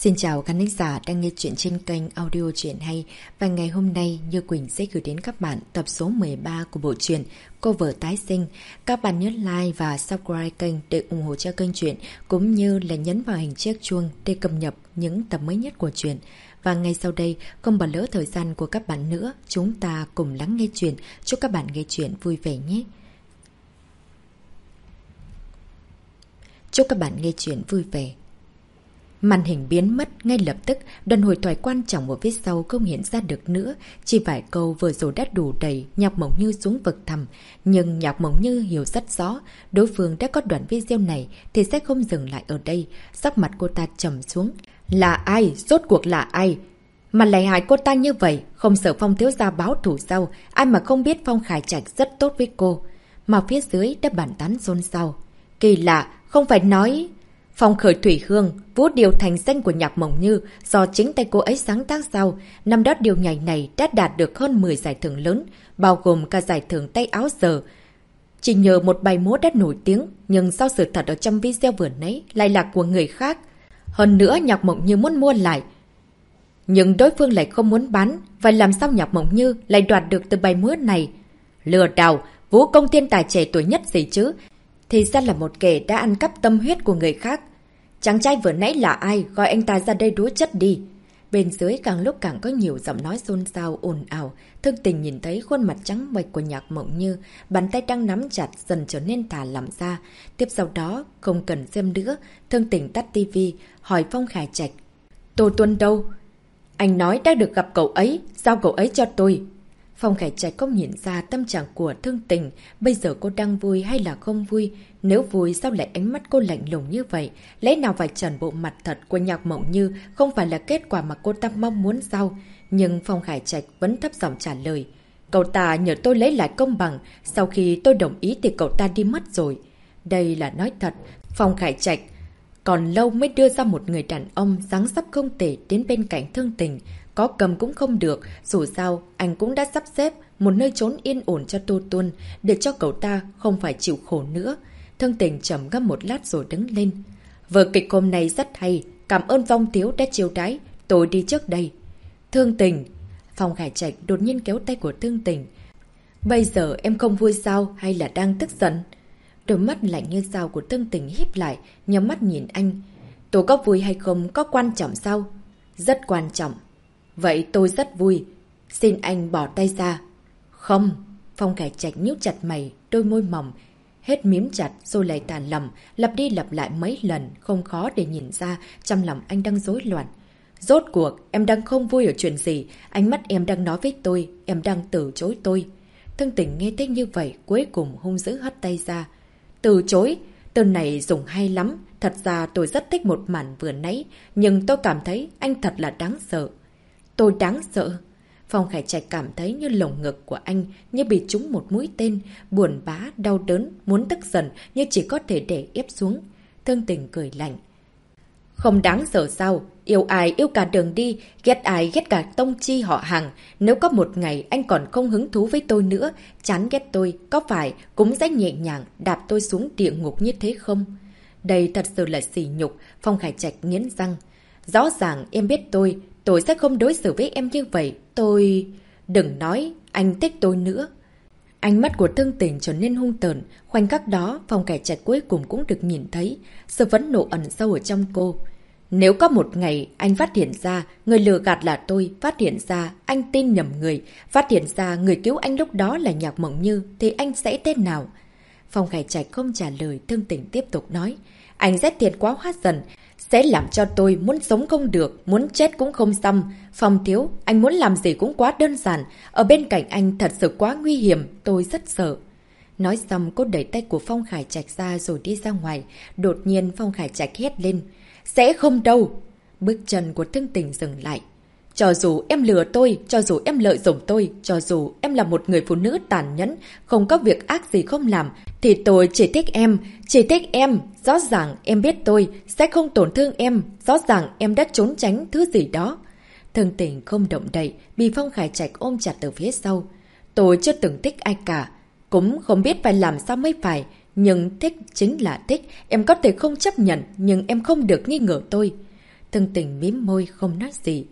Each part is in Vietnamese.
Xin chào khán giả đang nghe chuyện trên kênh audio Chuyện Hay. Và ngày hôm nay Như Quỳnh sẽ gửi đến các bạn tập số 13 của bộ truyện Cô Vợ Tái Sinh. Các bạn nhớ like và subscribe kênh để ủng hộ cho kênh truyện, cũng như là nhấn vào hình chiếc chuông để cập nhật những tập mới nhất của truyện. Và ngay sau đây, không bỏ lỡ thời gian của các bạn nữa, chúng ta cùng lắng nghe truyện. Chúc các bạn nghe truyện vui vẻ nhé. Chúc các bạn nghe truyện vui vẻ. Màn hình biến mất ngay lập tức, đoạn hội thoại quan trọng ở phía sau không hiện ra được nữa. Chỉ vài câu vừa rồi đã đủ đẩy Nhạc Mộng Như xuống vực thẳm. Nhưng Nhạc Mộng Như hiểu rất rõ, đối phương đã có đoạn video này thì sẽ không dừng lại ở đây. Sắc mặt cô ta trầm xuống. Là ai? Rốt cuộc là ai? Mà lại hại cô ta như vậy, không sợ Phong thiếu gia báo thù sao? Ai mà không biết Phong Khải Trạch rất tốt với cô. Mà phía dưới đã bàn tán xôn xao. Kỳ lạ, không phải nói... Phong Khởi Thủy Hương, vũ điệu thành danh của Nhạc Mộng Như do chính tay cô ấy sáng tác sau. Năm đó điều nhảy này đã đạt được hơn 10 giải thưởng lớn, bao gồm cả giải thưởng tay áo giờ. Chỉ nhờ một bài múa đã nổi tiếng, nhưng sao sự thật ở trong video vừa nãy lại là của người khác. Hơn nữa Nhạc Mộng Như muốn mua lại, nhưng đối phương lại không muốn bán. Vậy làm sao Nhạc Mộng Như lại đoạt được từ bài múa này? Lừa đảo, vũ công thiên tài trẻ tuổi nhất gì chứ? Thì ra là một kẻ đã ăn cắp tâm huyết của người khác. Chàng trai vừa nãy là ai? Gọi anh ta ra đây đúa chất đi. Bên dưới càng lúc càng có nhiều giọng nói xôn xao ồn ào. Thương Tình nhìn thấy khuôn mặt trắng bệch của Nhạc Mộng Như, bàn tay đang nắm chặt dần trở nên thả lỏng ra. Tiếp sau đó, không cần xem nữa, Thương Tình tắt tivi, hỏi Phong Khải Trạch. Tô Tuân đâu? Anh nói đã được gặp cậu ấy, giao cậu ấy cho tôi. Phong Khải Trạch không nhìn ra tâm trạng của Thương Tình, bây giờ cô đang vui hay là không vui? Nếu vui sao lại ánh mắt cô lạnh lùng như vậy? Lẽ nào vạch trần bộ mặt thật của Nhạc Mộng Như không phải là kết quả mà cô ta mong muốn sao? Nhưng Phong Khải Trạch vẫn thấp giọng trả lời. Cậu ta nhờ tôi lấy lại công bằng, sau khi tôi đồng ý thì cậu ta đi mất rồi. Đây là nói thật, Phong Khải Trạch còn lâu mới đưa ra một người đàn ông dáng dấp không tệ đến bên cạnh Thương Tình. Có cầm cũng không được, dù sao anh cũng đã sắp xếp một nơi trốn yên ổn cho Tô Tuân, để cho cậu ta không phải chịu khổ nữa. Thương Tình trầm ngâm một lát rồi đứng lên. Vở kịch hôm nay rất hay, cảm ơn Phong thiếu đã chiêu đãi, tôi đi trước đây. Thương Tình. Phong Khải Trạch đột nhiên kéo tay của Thương Tình. Bây giờ em không vui sao hay là đang tức giận? Đôi mắt lạnh như dao của Thương Tình híp lại, nhắm mắt nhìn anh. Tôi có vui hay không có quan trọng sao? Rất quan trọng. Vậy tôi rất vui. Xin anh bỏ tay ra. Không. Phong Khải Trạch nhíu chặt mày, đôi môi mỏng hết mím chặt rồi lại tàn lầm, lặp đi lặp lại mấy lần, không khó để nhìn ra trong lòng anh đang rối loạn. Rốt cuộc em đang không vui ở chuyện gì? Ánh mắt em đang nói với tôi, em đang từ chối tôi. Thương Tình nghe thấy như vậy, cuối cùng hung dữ hất tay ra. Từ chối? Từ này dùng hay lắm. Thật ra tôi rất thích một màn vừa nãy, nhưng tôi cảm thấy anh thật là đáng sợ. Tôi đáng sợ. Phong Khải Trạch cảm thấy như lồng ngực của anh như bị trúng một mũi tên, buồn bã, đau đớn, muốn tức giận nhưng chỉ có thể để ép xuống. Thương Tình cười lạnh. Không đáng sợ sao? Yêu ai yêu cả đường đi, ghét ai ghét cả tông chi họ hàng. Nếu có một ngày anh còn không hứng thú với tôi nữa, chán ghét tôi, có phải cũng sẽ nhẹ nhàng đạp tôi xuống địa ngục như thế không? Đây thật sự là sỉ nhục. Phong Khải Trạch nghiến răng. Rõ ràng em biết tôi sẽ không đối xử với em như vậy. Tôi... Đừng nói, anh thích tôi nữa. Ánh mắt của Thương Tình trở nên hung tợn. Khoảnh khắc đó, Phong Khải Trạch cuối cùng cũng được nhìn thấy sự phẫn nộ ẩn sâu ở trong cô. Nếu có một ngày anh phát hiện ra người lừa gạt là tôi, phát hiện ra anh tin nhầm người, phát hiện ra người cứu anh lúc đó là Nhạc Mộng Như, thì anh sẽ thế nào? Phong Khải Trạch không trả lời. Thương Tình tiếp tục nói. Anh rất thiệt quá hóa dần, sẽ làm cho tôi muốn sống không được, muốn chết cũng không xong. Phong thiếu, anh muốn làm gì cũng quá đơn giản. Ở bên cạnh anh thật sự quá nguy hiểm, tôi rất sợ. Nói xong cô đẩy tay của Phong Khải Trạch ra rồi đi ra ngoài. Đột nhiên Phong Khải Trạch hét lên. Sẽ không đâu. Bước chân của Thương Tình dừng lại. Cho dù em lừa tôi, cho dù em lợi dụng tôi, cho dù em là một người phụ nữ tàn nhẫn, không có việc ác gì không làm, thì tôi chỉ thích em, chỉ thích em. Rõ ràng em biết tôi sẽ không tổn thương em, rõ ràng em đã trốn tránh thứ gì đó. Thương Tình không động đậy, bị Phong Khải Trạch ôm chặt từ phía sau. Tôi chưa từng thích ai cả, cũng không biết phải làm sao mới phải, nhưng thích chính là thích, em có thể không chấp nhận, nhưng em không được nghi ngờ tôi. Thương Tình mím môi không nói gì.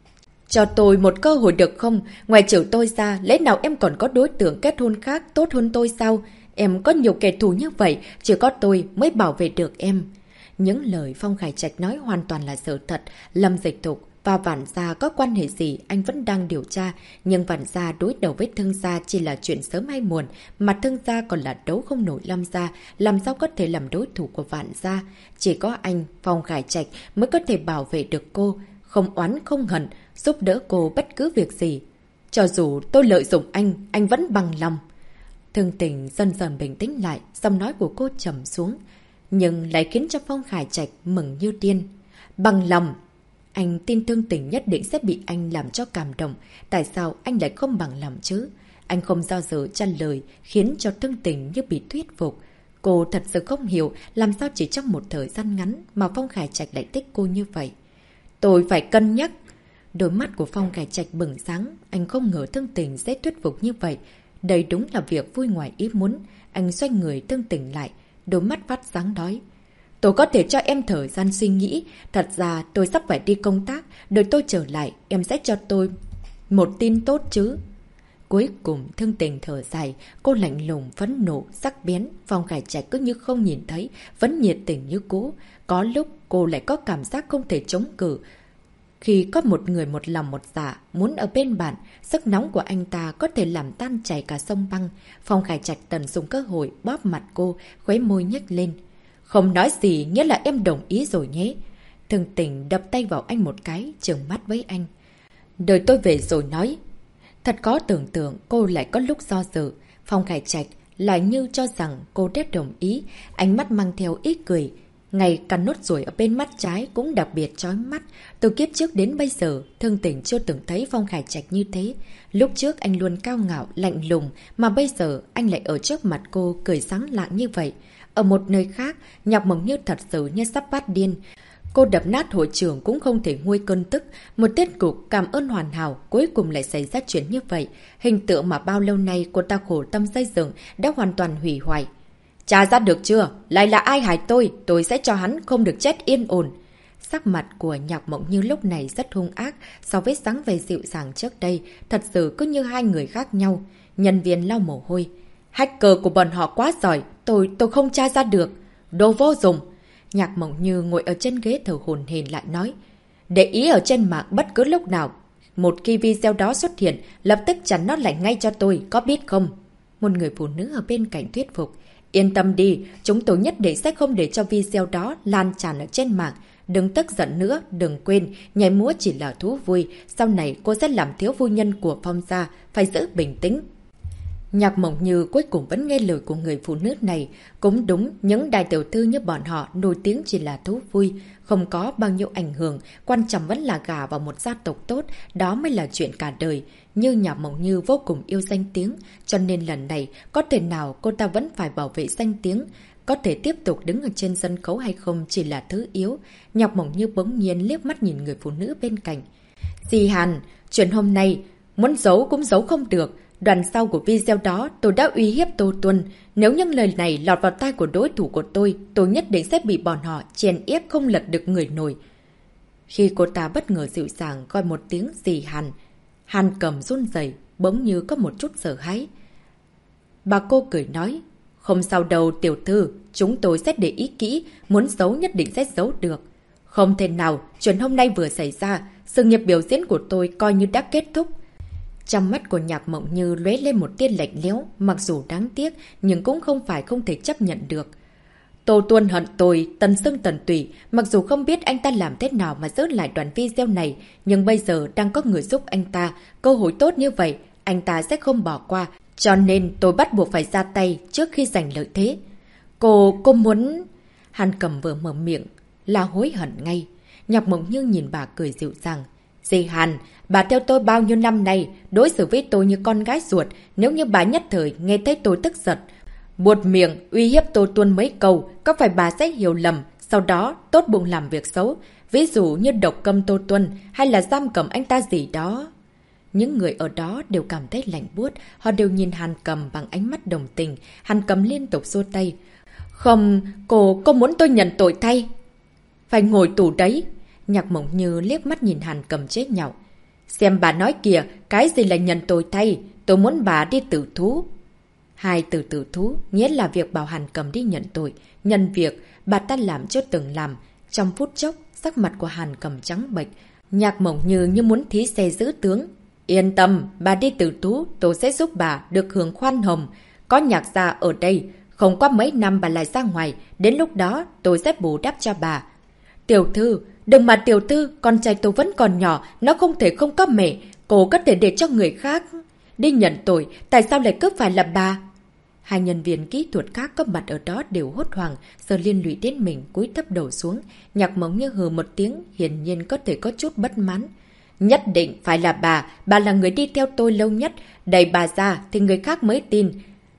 Cho tôi một cơ hội được không? Ngoài trừ tôi ra, lẽ nào em còn có đối tượng kết hôn khác tốt hơn tôi sao? Em có nhiều kẻ thù như vậy, chỉ có tôi mới bảo vệ được em. Những lời Phong Khải Trạch nói hoàn toàn là sự thật. Lâm Dịch Thục và Vạn Gia có quan hệ gì anh vẫn đang điều tra. Nhưng Vạn Gia đối đầu với Thương Gia chỉ là chuyện sớm hay muộn. Mà Thương Gia còn là đấu không nổi Lâm Gia. Làm sao có thể làm đối thủ của Vạn Gia? Chỉ có anh, Phong Khải Trạch mới có thể bảo vệ được cô. Không oán không hận, giúp đỡ cô bất cứ việc gì. Cho dù tôi lợi dụng anh vẫn bằng lòng. Thương Tình dần dần bình tĩnh lại, giọng nói của cô trầm xuống. Nhưng lại khiến cho Phong Khải Trạch mừng như điên. Bằng lòng. Anh tin Thương Tình nhất định sẽ bị anh làm cho cảm động. Tại sao anh lại không bằng lòng chứ? Anh không do dự trả lời, khiến cho Thương Tình như bị thuyết phục. Cô thật sự không hiểu làm sao chỉ trong một thời gian ngắn mà Phong Khải Trạch lại thích cô như vậy. Tôi phải cân nhắc. Đôi mắt của Phong Khải Trạch bừng sáng. Anh không ngờ Thương Tình sẽ thuyết phục như vậy. Đây đúng là việc vui ngoài ý muốn. Anh xoay người Thương Tình lại. Đôi mắt phát sáng đói. Tôi có thể cho em thời gian suy nghĩ. Thật ra tôi sắp phải đi công tác. Đợi tôi trở lại em sẽ cho tôi một tin tốt chứ. Cuối cùng Thương Tình thở dài. Cô lạnh lùng, phẫn nộ, sắc bén. Phong Khải Trạch cứ như không nhìn thấy. Vẫn nhiệt tình như cũ. Có lúc cô lại có cảm giác không thể chống cự. Khi có một người một lòng một dạ muốn ở bên bạn, sức nóng của anh ta có thể làm tan chảy cả sông băng. Phong Khải Trạch tận dụng cơ hội bóp mặt cô, khóe môi nhếch lên. Không nói gì nghĩa là em đồng ý rồi nhé. Thương Tình đập tay vào anh một cái, trừng mắt với anh. Đợi tôi về rồi nói. Thật có tưởng tượng cô lại có lúc do dự. Phong Khải Trạch lại như cho rằng cô đã đồng ý, ánh mắt mang theo ít cười. Ngay cả nốt ruồi ở bên mắt trái cũng đặc biệt chói mắt. Từ kiếp trước đến bây giờ, Thương Tình chưa từng thấy Phong Khải Trạch như thế. Lúc trước anh luôn cao ngạo, lạnh lùng, mà bây giờ anh lại ở trước mặt cô cười sáng lạng như vậy. Ở một nơi khác, Nhạc Mộng Như thật sự như sắp phát điên. Cô đập nát hội trường cũng không thể nguôi cơn tức. Một tiết cục cảm ơn hoàn hảo, cuối cùng lại xảy ra chuyện như vậy. Hình tượng mà bao lâu nay cô ta khổ tâm xây dựng đã hoàn toàn hủy hoại. Trả ra được chưa? Lại là ai hại tôi sẽ cho hắn không được chết yên ổn. Sắc mặt của Nhạc Mộng Như lúc này rất hung ác, so với dáng vẻ dịu dàng trước đây, thật sự cứ như hai người khác nhau. Nhân viên lau mồ hôi. Hacker của bọn họ quá giỏi, tôi không tra ra được. Đồ vô dụng. Nhạc Mộng Như ngồi ở trên ghế thở hổn hển lại nói. Để ý ở trên mạng bất cứ lúc nào. Một khi video đó xuất hiện, lập tức chặn nó lại ngay cho tôi, có biết không? Một người phụ nữ ở bên cạnh thuyết phục. Yên tâm đi, chúng tôi nhất định sẽ không để cho video đó lan tràn ở trên mạng. Đừng tức giận nữa, đừng quên, nhảy múa chỉ là thú vui. Sau này cô sẽ làm thiếu phu nhân của Phong gia, phải giữ bình tĩnh. Nhạc Mộng Như cuối cùng vẫn nghe lời của người phụ nữ này. Cũng đúng, những đại tiểu thư như bọn họ nổi tiếng chỉ là thú vui, không có bao nhiêu ảnh hưởng, quan trọng vẫn là gả vào một gia tộc tốt, đó mới là chuyện cả đời. Như Nhạc Mộng Như vô cùng yêu danh tiếng, cho nên lần này có thể nào cô ta vẫn phải bảo vệ danh tiếng. Có thể tiếp tục đứng ở trên sân khấu hay không chỉ là thứ yếu. Nhạc Mộng Như bỗng nhiên liếc mắt nhìn người phụ nữ bên cạnh. Dì Hàn, chuyện hôm nay muốn giấu cũng giấu không được. Đoạn sau của video đó tôi đã uy hiếp Tô Tuân. Nếu những lời này lọt vào tai của đối thủ của tôi nhất định sẽ bị bọn họ chèn ép không lật được người nổi. Khi cô ta bất ngờ dịu dàng gọi một tiếng dì Hàn, Hàn Cầm run rẩy, bỗng như có một chút sợ hãi. Bà cô cười nói, không sao đâu tiểu thư, chúng tôi sẽ để ý kỹ, muốn giấu nhất định sẽ giấu được. Không thể nào, chuyện hôm nay vừa xảy ra, sự nghiệp biểu diễn của tôi coi như đã kết thúc. Trong mắt của Nhạc Mộng Như lóe lên một tia lạnh lẽo, mặc dù đáng tiếc, nhưng cũng không phải không thể chấp nhận được. Tô Tuân hận tôi, tần xưng tần tùy, mặc dù không biết anh ta làm thế nào mà giữ lại đoạn video này, nhưng bây giờ đang có người giúp anh ta, cơ hội tốt như vậy, anh ta sẽ không bỏ qua, cho nên tôi bắt buộc phải ra tay trước khi giành lợi thế. Cô muốn... Hàn Cầm vừa mở miệng, là hối hận ngay. Nhạc Mộng Như nhìn bà cười dịu dàng. Dì Hàn, bà theo tôi bao nhiêu năm nay, đối xử với tôi như con gái ruột, nếu như bà nhất thời nghe thấy tôi tức giận, buột miệng, uy hiếp Tô Tuân mấy câu, có phải bà sẽ hiểu lầm, sau đó tốt bụng làm việc xấu, ví dụ như độc câm Tô Tuân hay là giam cầm anh ta gì đó. Những người ở đó đều cảm thấy lạnh buốt, họ đều nhìn Hàn Cầm bằng ánh mắt đồng tình. Hàn Cầm liên tục xua tay. Không, cô muốn tôi nhận tội thay. Phải ngồi tù đấy. Nhạc Mộng Như liếc mắt nhìn Hàn Cầm chế nhạo. Xem bà nói kìa, cái gì là nhận tôi thay, tôi muốn bà đi tử thú. Hai từ tử thú nghĩa là việc bảo Hàn Cầm đi nhận tội, nhân việc bà ta làm chưa từng làm. Trong phút chốc, sắc mặt của Hàn Cầm trắng bệch. Nhạc Mộng như muốn thí xe giữ tướng. Yên tâm, bà đi tử thú, tôi sẽ giúp bà được hưởng khoan hồng. Có Nhạc gia ở đây, không qua mấy năm bà lại ra ngoài, đến lúc đó tôi sẽ bù đắp cho bà. Tiểu thư, đừng mà tiểu thư, con trai tôi vẫn còn nhỏ, nó không thể không có mẹ, cô có thể để cho người khác đi nhận tội, tại sao lại cứ phải là bà? Hai nhân viên kỹ thuật khác có mặt ở đó đều hốt hoảng, giờ liên lụy đến mình, cúi thấp đầu xuống. Nhạc Mộng Như hừ một tiếng, hiển nhiên có thể có chút bất mãn. Nhất định phải là bà là người đi theo tôi lâu nhất, đẩy bà ra thì người khác mới tin.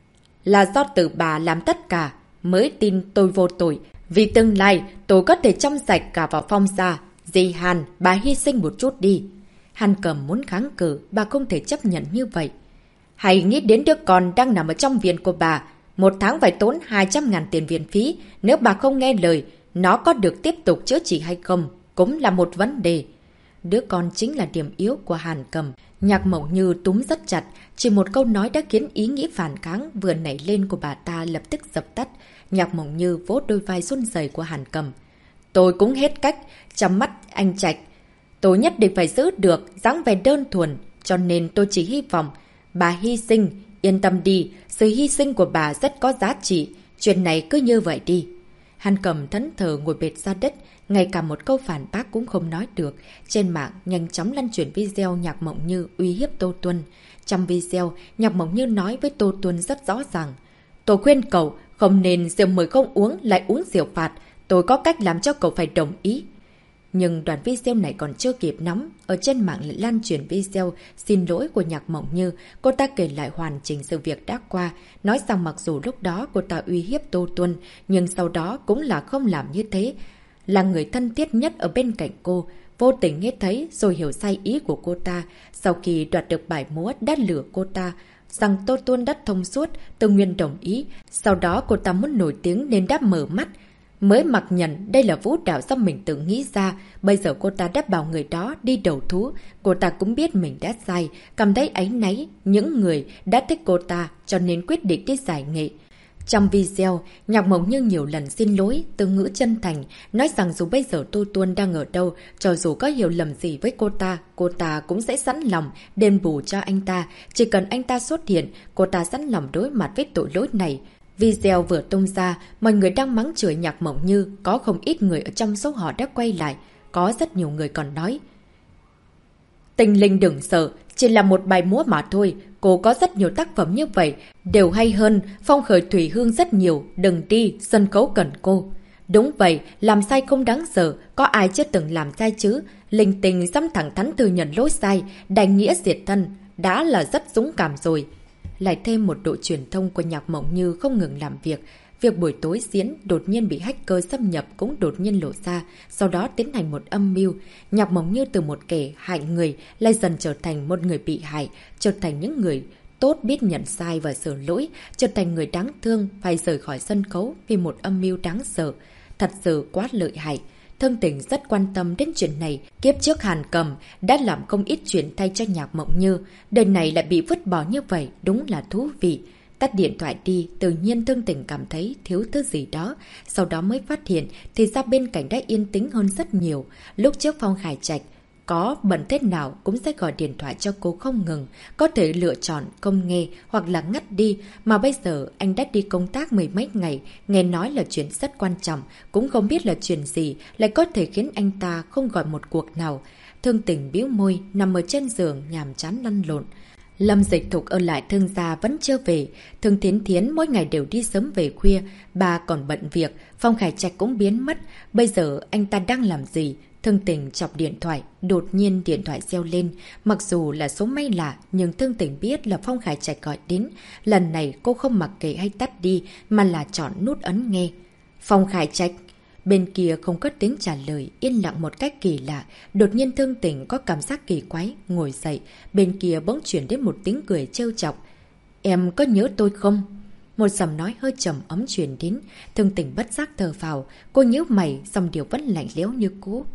Là do tự bà làm tất cả, mới tin tôi vô tội. Vì tương lai, tôi có thể trong sạch cả vào Phong gia. Dì Hàn, bà hy sinh một chút đi. Hàn Cầm muốn kháng cự, bà không thể chấp nhận như vậy. Hãy nghĩ đến đứa con đang nằm ở trong viện của bà. Một tháng phải tốn 200.000 tiền viện phí. Nếu bà không nghe lời, nó có được tiếp tục chữa trị hay không, cũng là một vấn đề. Đứa con chính là điểm yếu của Hàn Cầm. Nhạc Mộng Như túm rất chặt, chỉ một câu nói đã khiến ý nghĩ phản kháng vừa nảy lên của bà ta lập tức dập tắt. Nhạc Mộng Như vỗ đôi vai run rẩy của Hàn Cầm. Tôi cũng hết cách, trong mắt anh Trạch. Tôi nhất định phải giữ được dáng vẻ đơn thuần, cho nên tôi chỉ hy vọng bà hy sinh, yên tâm đi, sự hy sinh của bà rất có giá trị, chuyện này cứ như vậy đi. Hàn Cầm thẫn thờ ngồi bệt ra đất, ngay cả một câu phản bác cũng không nói được. Trên mạng nhanh chóng lan truyền video Nhạc Mộng Như uy hiếp Tô Tuân. Trong video, Nhạc Mộng Như nói với Tô Tuân rất rõ ràng. Tôi khuyên cậu không nên rượu mời không uống lại uống rượu phạt, tôi có cách làm cho cậu phải đồng ý. Nhưng đoạn video này còn chưa kịp nóng, ở trên mạng lại lan truyền video xin lỗi của Nhạc Mộng Như. Cô ta kể lại hoàn chỉnh sự việc đã qua, nói rằng mặc dù lúc đó cô ta uy hiếp Tô Tuân, nhưng sau đó cũng là không làm như thế. Là người thân thiết nhất ở bên cạnh cô, vô tình nghe thấy rồi hiểu sai ý của cô ta. Sau khi đoạt được bài múa đã lừa cô ta rằng Tô Tuân đã thông suốt, tự nguyện đồng ý. Sau đó cô ta muốn nổi tiếng nên đã mở mắt, mới mặc nhận đây là vũ đạo do mình tự nghĩ ra. Bây giờ cô ta đã bảo người đó đi đầu thú. Cô ta cũng biết mình đã sai, cảm thấy áy náy những người đã thích cô ta, cho nên quyết định đi giải nghệ. Trong video, Nhạc Mộng Như nhiều lần xin lỗi, từ ngữ chân thành, nói rằng dù bây giờ Tô Tuân đang ở đâu, cho dù có hiểu lầm gì với cô ta cũng sẽ sẵn lòng đền bù cho anh ta. Chỉ cần anh ta xuất hiện, cô ta sẵn lòng đối mặt với tội lỗi này. Video vừa tung ra, mọi người đang mắng chửi Nhạc Mộng Như, có không ít người ở trong số họ đã quay lại. Có rất nhiều người còn nói: Tình Linh đừng sợ, chỉ là một bài múa mà thôi, cô có rất nhiều tác phẩm như vậy, đều hay hơn Phong Khởi Thủy Hương rất nhiều, đừng đi, sân khấu cần cô. Đúng vậy, làm sai không đáng sợ, có ai chưa từng làm sai chứ. Linh Tình dám thẳng thắn thừa nhận lỗi sai, đành nghĩa diệt thân, đã là rất dũng cảm rồi. Lại thêm một đội truyền thông của Nhạc Mộng Như không ngừng làm việc. Việc buổi tối diễn đột nhiên bị hacker xâm nhập cũng đột nhiên lộ ra, sau đó tiến hành một âm mưu. Nhạc Mộng Như từ một kẻ hại người lại dần trở thành một người bị hại, trở thành những người tốt biết nhận sai và sửa lỗi, trở thành người đáng thương phải rời khỏi sân khấu vì một âm mưu đáng sợ. Thật sự quá lợi hại. Thương Tình rất quan tâm đến chuyện này. Kiếp trước Hàn Cầm đã làm không ít chuyện thay cho Nhạc Mộng Như. Đời này lại bị vứt bỏ như vậy, đúng là thú vị. Tắt điện thoại đi, tự nhiên Thương Tình cảm thấy thiếu thứ gì đó. Sau đó mới phát hiện thì ra bên cạnh đã yên tĩnh hơn rất nhiều. Lúc trước Phong Khải Trạch có bận thế nào cũng sẽ gọi điện thoại cho cô không ngừng. Có thể lựa chọn không nghe hoặc là ngắt đi. Mà bây giờ anh đã đi công tác mười mấy ngày. Nghe nói là chuyện rất quan trọng. Cũng không biết là chuyện gì lại có thể khiến anh ta không gọi một cuộc nào. Thương Tình bĩu môi, nằm ở trên giường nhàm chán lăn lộn. Lâm Dịch Thục ở lại Thương gia vẫn chưa về. Thương Thiến Thiến mỗi ngày đều đi sớm về khuya. Bà còn bận việc. Phong Khải Trạch cũng biến mất. Bây giờ anh ta đang làm gì? Thương Tình chọc điện thoại. Đột nhiên điện thoại reo lên. Mặc dù là số may lạ, nhưng Thương Tình biết là Phong Khải Trạch gọi đến. Lần này cô không mặc kệ hay tắt đi, mà là chọn nút ấn nghe. Phong Khải Trạch. Bên kia không có tiếng trả lời, yên lặng một cách kỳ lạ. Đột nhiên Thương Tình có cảm giác kỳ quái, ngồi dậy. Bên kia bỗng chuyển đến một tiếng cười trêu chọc. Em có nhớ tôi không? Một giọng nói hơi trầm ấm truyền đến. Thương Tình bất giác thở phào. Cô nhíu mày, dòng điệu vẫn lạnh lẽo như cũ.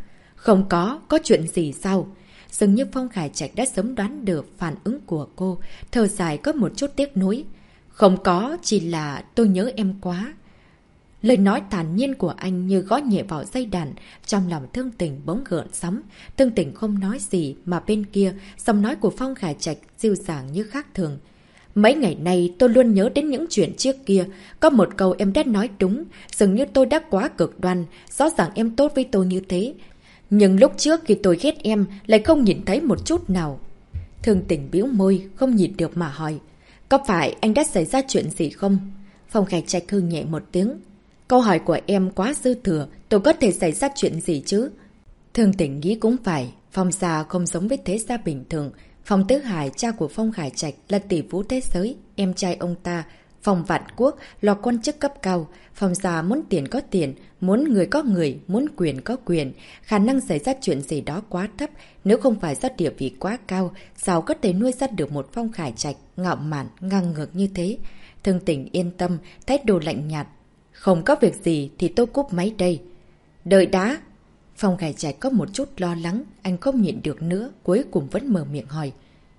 Không có chuyện gì sao? Dường như Phong Khải Trạch đã sớm đoán được phản ứng của cô, thở dài có một chút tiếc nuối. Không có, chỉ là tôi nhớ em quá. Lời nói thản nhiên của anh như gõ nhẹ vào dây đàn, trong lòng Thương Tình bỗng gợn sóng. Thương Tình không nói gì mà bên kia, giọng nói của Phong Khải Trạch dịu dàng như khác thường. Mấy ngày nay tôi luôn nhớ đến những chuyện trước kia. Có một câu em đã nói đúng, dường như tôi đã quá cực đoan, rõ ràng em tốt với tôi như thế. Nhưng lúc trước khi tôi ghét em lại không nhìn thấy một chút nào. Thương Tình bĩu môi, không nhịn được mà hỏi. Có phải anh đã xảy ra chuyện gì không? Phong Khải Trạch hừ nhẹ một tiếng. Câu hỏi của em quá dư thừa, tôi có thể xảy ra chuyện gì chứ? Thương Tình nghĩ cũng phải, Phong gia không giống với thế gia bình thường. Phong Tứ Hải, cha của Phong Khải Trạch là tỷ phú thế giới, em trai ông ta, Phong Vạn Quốc, là quan chức cấp cao. Phong gia muốn tiền có tiền, muốn người có người, muốn quyền có quyền. Khả năng xảy ra chuyện gì đó quá thấp, nếu không phải do địa vị quá cao, sao có thể nuôi ra được một Phong Khải Trạch ngạo mạn, ngang ngược như thế? Thương Tình yên tâm, thái độ lạnh nhạt. Không có việc gì thì tôi cúp máy đây. Đợi đã. Phong Khải Trạch có một chút lo lắng, anh không nhịn được nữa, cuối cùng vẫn mở miệng hỏi.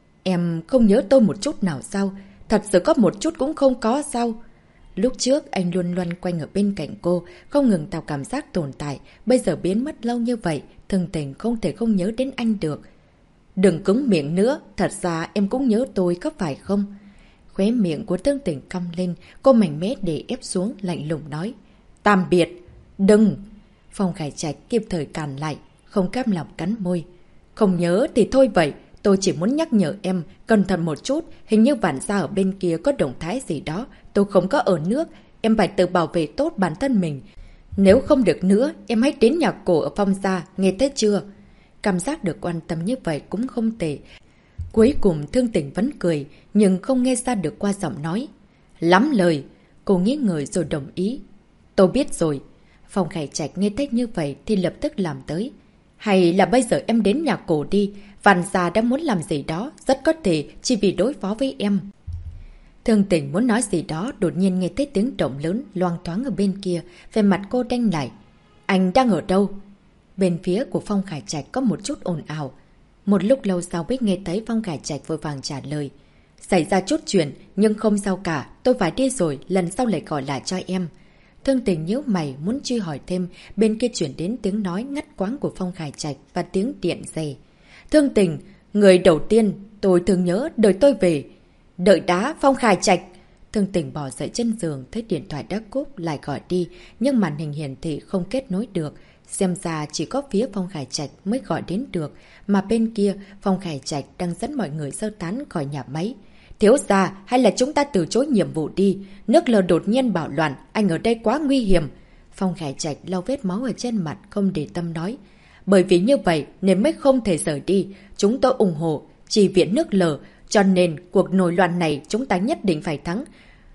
Em không nhớ tôi một chút nào sao? Thật sự có một chút cũng không có sao? Lúc trước anh luôn loanh quanh ở bên cạnh cô, không ngừng tạo cảm giác tồn tại, bây giờ biến mất lâu như vậy, Thương Tình không thể không nhớ đến anh được. Đừng cứng miệng nữa, thật ra em cũng nhớ tôi có phải không? Khóe miệng của Thương Tình cong lên, cô mạnh mẽ để ép xuống, lạnh lùng nói. Tạm biệt! Đừng! Phong Khải Trạch kịp thời cản lại, không cam lòng cắn môi. Không nhớ thì thôi vậy, tôi chỉ muốn nhắc nhở em, cẩn thận một chút, hình như Vạn gia ở bên kia có động thái gì đó, tôi không có ở nước, em phải tự bảo vệ tốt bản thân mình. Nếu không được nữa, em hãy đến nhà cổ ở Phong gia, nghe thấy chưa? Cảm giác được quan tâm như vậy cũng không tệ. Cuối cùng Thương Tình vẫn cười, nhưng không nghe ra được qua giọng nói. Lắm lời! Cô nghĩ ngợi rồi đồng ý. Tôi biết rồi. Phong Khải Trạch nghe thấy như vậy thì lập tức làm tới. Hay là bây giờ em đến nhà cổ đi, Vạn gia đang muốn làm gì đó, rất có thể chỉ vì đối phó với em. Thương Tình muốn nói gì đó, đột nhiên nghe thấy tiếng động lớn loang thoáng ở bên kia, về mặt cô đanh lại. Anh đang ở đâu? Bên phía của Phong Khải Trạch có một chút ồn ào. Một lúc lâu sau Bích nghe thấy Phong Khải Trạch vội vàng trả lời. Xảy ra chút chuyện, nhưng không sao cả, tôi phải đi rồi, lần sau lại gọi lại cho em. Thương Tình nhíu mày muốn truy hỏi thêm, bên kia chuyển đến tiếng nói ngắt quãng của Phong Khải Trạch và tiếng điện giày. Thương Tình, người đầu tiên, tôi thường nhớ, đợi tôi về. Đợi đã, Phong Khải Trạch. Thương Tình bỏ dậy chân giường, thấy điện thoại đã cúp, lại gọi đi, nhưng màn hình hiển thị không kết nối được. Xem ra chỉ có phía Phong Khải Trạch mới gọi đến được, mà bên kia Phong Khải Trạch đang dẫn mọi người sơ tán khỏi nhà máy. Thiếu gia, hay là chúng ta từ chối nhiệm vụ đi, nước lờ đột nhiên bạo loạn, anh ở đây quá nguy hiểm. Phong Khải Trạch lau vết máu ở trên mặt, không để tâm nói. Bởi vì như vậy nên mới không thể rời đi, chúng tôi ủng hộ, chỉ viện nước lờ, cho nên cuộc nổi loạn này chúng ta nhất định phải thắng.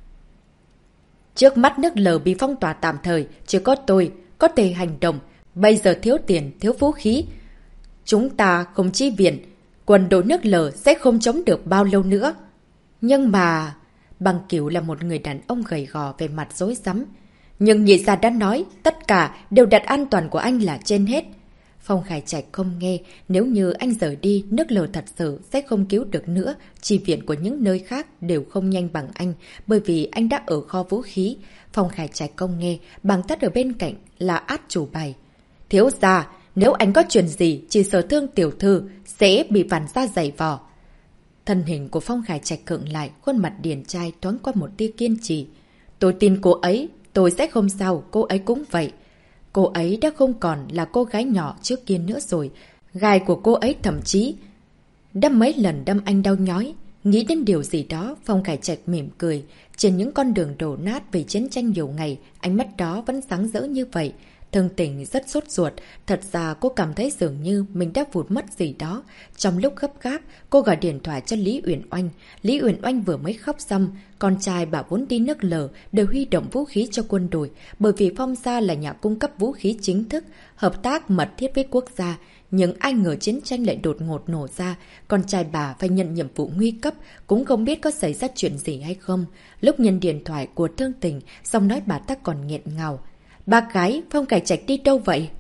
Trước mắt nước lờ bị phong tỏa tạm thời, chỉ có tôi có thể hành động. Bây giờ thiếu tiền, thiếu vũ khí. Chúng ta không chi viện, quân đội nước lờ sẽ không chống được bao lâu nữa. Nhưng mà... Bằng Cửu là một người đàn ông gầy gò về mặt rối rắm. Nhưng nhị gia đã nói, tất cả đều đặt an toàn của anh là trên hết. Phong Khải Trạch không nghe, nếu như anh rời đi, nước lờ thật sự sẽ không cứu được nữa. Chi viện của những nơi khác đều không nhanh bằng anh, bởi vì anh đã ở kho vũ khí. Phong Khải Trạch không nghe, bằng tắt ở bên cạnh là át chủ bài. Thiếu gia, nếu anh có chuyện gì, chỉ sợ Thương tiểu thư sẽ bị Vạn gia giày vò. Thân hình của Phong Khải Trạch khựng lại, khuôn mặt điển trai thoáng qua một tia kiên trì. Tôi tin cô ấy, tôi sẽ không sao, cô ấy cũng vậy. Cô ấy đã không còn là cô gái nhỏ trước kia nữa rồi. Gai của cô ấy thậm chí đâm mấy lần đâm anh đau nhói. Nghĩ đến điều gì đó, Phong Khải Trạch mỉm cười. Trên những con đường đổ nát vì chiến tranh nhiều ngày, ánh mắt đó vẫn sáng rỡ như vậy. Thương Tình rất sốt ruột, thật ra cô cảm thấy dường như mình đã vụt mất gì đó. Trong lúc gấp gáp, cô gọi điện thoại cho Lý Uyển Oanh. Lý Uyển Oanh vừa mới khóc xong, con trai bà vốn đi nước lờ đều huy động vũ khí cho quân đội, bởi vì Phong gia là nhà cung cấp vũ khí chính thức, hợp tác mật thiết với quốc gia. Nhưng ai ngờ chiến tranh lại đột ngột nổ ra, con trai bà phải nhận nhiệm vụ nguy cấp, cũng không biết có xảy ra chuyện gì hay không. Lúc nhận điện thoại của Thương Tình, giọng nói bà ta còn nghẹn ngào. Bác gái, Phong Khải Trạch đi đâu vậy?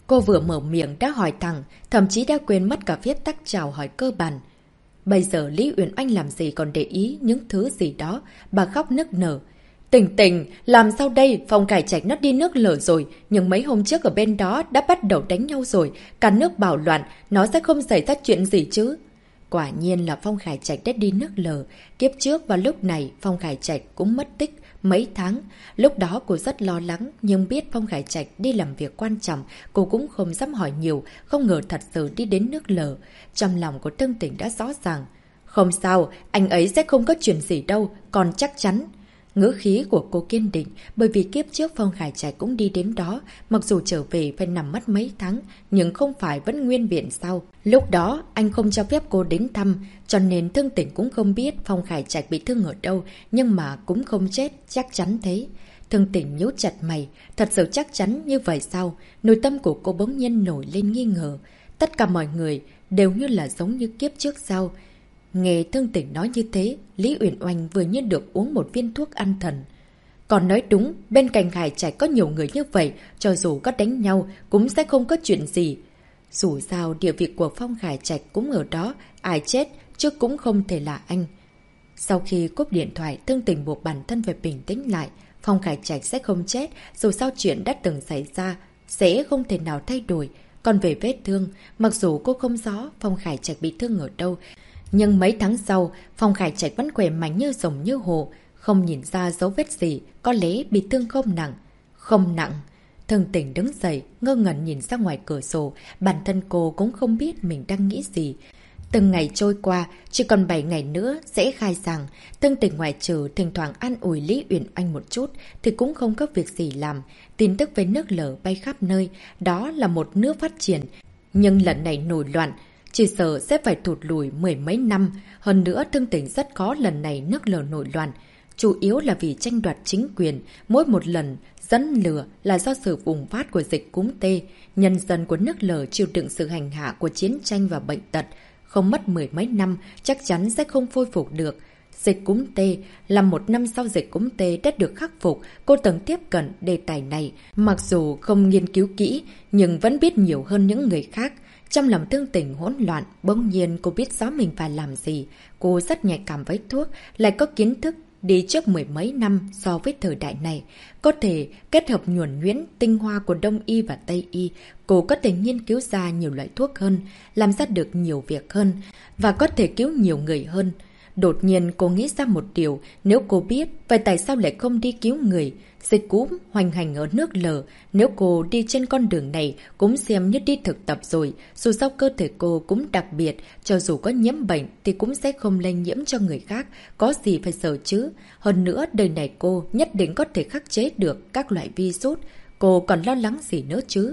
Cô vừa mở miệng đã hỏi thẳng, thậm chí đã quên mất cả phép tắc chào hỏi cơ bản. Bây giờ Lý Uyển Oanh làm gì còn để ý những thứ gì đó, bà khóc nức nở. Tình tình, làm sao đây? Phong Khải Trạch nó đi nước lở rồi, nhưng mấy hôm trước ở bên đó đã bắt đầu đánh nhau rồi, cả nước bạo loạn, nó sẽ không xảy ra chuyện gì chứ? Quả nhiên là Phong Khải Trạch đã đi nước lở, kiếp trước và lúc này Phong Khải Trạch cũng mất tích mấy tháng. Lúc đó cô rất lo lắng, nhưng biết Phong Khải Trạch đi làm việc quan trọng, cô cũng không dám hỏi nhiều, không ngờ thật sự đi đến nước lở. Trong lòng của Tương Tình đã rõ ràng. Không sao, anh ấy sẽ không có chuyện gì đâu, còn chắc chắn. Ngữ khí của cô kiên định, bởi vì kiếp trước Phong Khải Trạch cũng đi đến đó, mặc dù trở về phải nằm mất mấy tháng, nhưng không phải vẫn nguyên viện sao. Lúc đó, anh không cho phép cô đến thăm, cho nên Thương Tỉnh cũng không biết Phong Khải Trạch bị thương ở đâu, nhưng mà cũng không chết, chắc chắn thế. Thương Tỉnh nhíu chặt mày, thật sự chắc chắn như vậy sao? Nội tâm của cô bỗng nhiên nổi lên nghi ngờ. Tất cả mọi người đều như là giống như kiếp trước sao? Nghe Thương Tỉnh nói như thế, Lý Uyển Oanh vừa như được uống một viên thuốc an thần. Còn nói đúng, bên cạnh Khải Trạch có nhiều người như vậy, cho dù có đánh nhau cũng sẽ không có chuyện gì. Dù sao địa vị của Phong Khải Trạch cũng ở đó, ai chết chứ cũng không thể là anh. Sau khi cúp điện thoại, Thương Tỉnh buộc bản thân phải bình tĩnh lại. Phong Khải Trạch sẽ không chết, dù sao chuyện đã từng xảy ra, sẽ không thể nào thay đổi. Còn về vết thương, mặc dù cô không rõ Phong Khải Trạch bị thương ở đâu, nhưng mấy tháng sau, Phong Khải Trạch vẫn khỏe mạnh như rồng như hồ, không nhìn ra dấu vết gì, có lẽ bị thương không nặng. Không nặng. Thương Tỉnh đứng dậy, ngơ ngẩn nhìn ra ngoài cửa sổ, bản thân cô cũng không biết mình đang nghĩ gì. Từng ngày trôi qua, chỉ còn 7 ngày nữa sẽ khai giảng. Thương Tỉnh ngoại trừ thỉnh thoảng an ủi Lý Uyển Oanh một chút thì cũng không có việc gì làm. Tin tức về nước lở bay khắp nơi, đó là một nước phát triển. Nhưng lần này nổi loạn, chỉ sợ sẽ phải thụt lùi mười mấy năm. Hơn nữa Thương Tỉnh rất khó lần này nước lở nổi loạn. Chủ yếu là vì tranh đoạt chính quyền. Mỗi một lần dẫn lửa là do sự bùng phát của dịch cúm tê. Nhân dân của nước lở chịu đựng sự hành hạ của chiến tranh và bệnh tật. Không mất mười mấy năm chắc chắn sẽ không khôi phục được. Dịch cúm tê là một năm sau dịch cúm tê đã được khắc phục. Cô từng tiếp cận đề tài này. Mặc dù không nghiên cứu kỹ nhưng vẫn biết nhiều hơn những người khác. Trong lòng Thương Tỉnh hỗn loạn, bỗng nhiên cô biết rõ mình phải làm gì. Cô rất nhạy cảm với thuốc, lại có kiến thức đi trước mười mấy năm so với thời đại này. Có thể kết hợp nhuần nhuyễn tinh hoa của Đông y và Tây y, cô có thể nghiên cứu ra nhiều loại thuốc hơn, làm ra được nhiều việc hơn, và có thể cứu nhiều người hơn. Đột nhiên cô nghĩ ra một điều, nếu cô biết, vậy tại sao lại không đi cứu người? Dịch cúm hoành hành ở nước lở, nếu cô đi trên con đường này cũng xem như đi thực tập rồi, dù sao cơ thể cô cũng đặc biệt, cho dù có nhiễm bệnh thì cũng sẽ không lây nhiễm cho người khác, có gì phải sợ chứ. Hơn nữa đời này cô nhất định có thể khắc chế được các loại virus, cô còn lo lắng gì nữa chứ?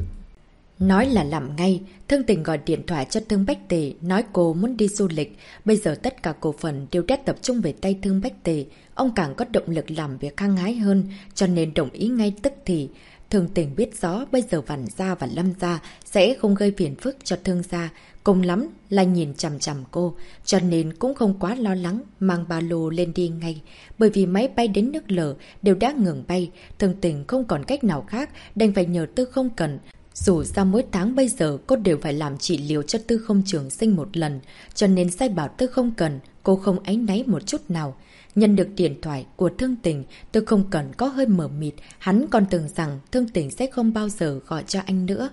Nói là làm ngay, Thương Tình gọi điện thoại cho Thương Bách Tề, nói cô muốn đi du lịch. Bây giờ tất cả cổ phần đều đã tập trung về tay Thương Bách Tề. Ông càng có động lực làm việc hăng hái hơn, cho nên đồng ý ngay tức thì. Thương Tình biết rõ bây giờ Vạn Gia và Lâm Gia sẽ không gây phiền phức cho Thương Gia. Cùng lắm là nhìn chằm chằm cô, cho nên cũng không quá lo lắng mang ba lô lên đi ngay. Bởi vì máy bay đến nước lở đều đã ngừng bay, Thương Tình không còn cách nào khác, đành phải nhờ Tư Không Cần. Dù sao mỗi tháng bây giờ cô đều phải làm trị liệu cho Tư Không Trường Sinh một lần, cho nên sai bảo Tư Không Cần, cô không áy náy một chút nào. Nhận được điện thoại của Thương Tình, Tư Không Cần có hơi mờ mịt, hắn còn tưởng rằng Thương Tình sẽ không bao giờ gọi cho anh nữa.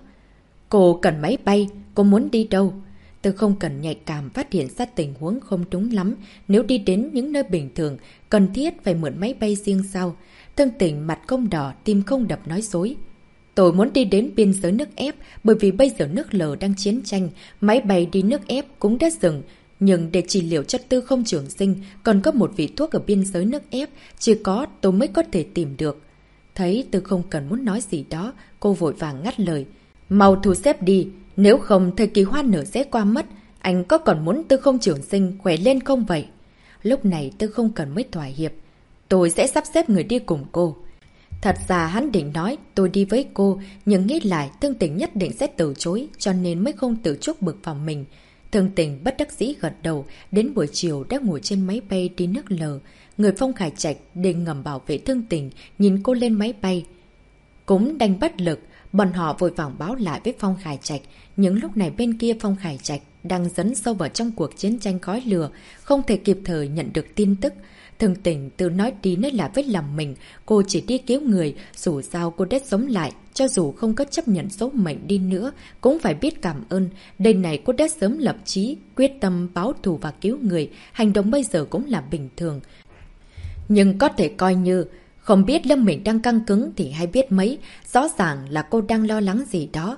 Cô cần máy bay, cô muốn đi đâu? Tư Không Cần nhạy cảm phát hiện ra tình huống không đúng lắm, nếu đi đến những nơi bình thường, cần thiết phải mượn máy bay riêng sao? Thương Tình mặt không đỏ, tim không đập nói dối. Tôi muốn đi đến biên giới nước ép, bởi vì bây giờ nước lở đang chiến tranh, máy bay đi nước ép cũng đã dừng. Nhưng để trị liệu cho Tư Không Trường Sinh, còn có một vị thuốc ở biên giới nước ép, chỉ có tôi mới có thể tìm được. Thấy Tư Không Cần muốn nói gì đó, cô vội vàng ngắt lời. Mau thu xếp đi, nếu không thời kỳ hoa nở sẽ qua mất. Anh có còn muốn Tư Không Trường Sinh khỏe lên không vậy? Lúc này Tư Không Cần mới thỏa hiệp. Tôi sẽ sắp xếp người đi cùng cô. Thật ra hắn định nói tôi đi với cô, nhưng nghĩ lại Thương Tình nhất định sẽ từ chối, cho nên mới không tự chuốc bực vào mình. Thương Tình bất đắc dĩ gật đầu, đến buổi chiều đã ngồi trên máy bay đi nước lở. Người Phong Khải Trạch để ngầm bảo vệ Thương Tình, nhìn cô lên máy bay. Cũng đành bất lực, bọn họ vội vàng báo lại với Phong Khải Trạch. Những lúc này bên kia Phong Khải Trạch đang dấn sâu vào trong cuộc chiến tranh khói lửa, không thể kịp thời nhận được tin tức. Thường Tình tự nói đi nói lại với lòng mình, cô chỉ đi cứu người, dù sao cô đã sống lại, cho dù không có chấp nhận số mệnh đi nữa, cũng phải biết cảm ơn. Đây này cô đã sớm lập chí, quyết tâm báo thù và cứu người, hành động bây giờ cũng là bình thường. Nhưng có thể coi như, không biết Lâm mình đang căng cứng thì hay biết mấy, rõ ràng là cô đang lo lắng gì đó.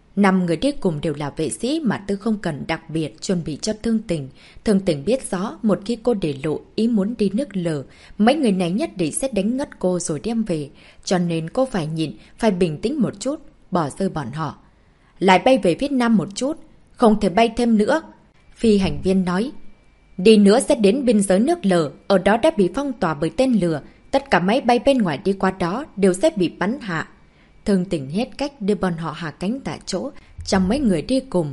5 người đi cùng đều là vệ sĩ mà Tư không cần đặc biệt chuẩn bị cho Thương Tình. Thương Tình biết rõ một khi cô để lộ ý muốn đi nước lờ, mấy người này nhất định sẽ đánh ngất cô rồi đem về. Cho nên cô phải nhịn, phải bình tĩnh một chút, bỏ rơi bọn họ. Lại bay về phía Nam một chút, không thể bay thêm nữa. Phi hành viên nói, đi nữa sẽ đến biên giới nước lờ, ở đó đã bị phong tỏa bởi tên lửa. Tất cả máy bay bên ngoài đi qua đó đều sẽ bị bắn hạ. Thương Tình hết cách đưa bọn họ hạ cánh tại chỗ, trong mấy người đi cùng.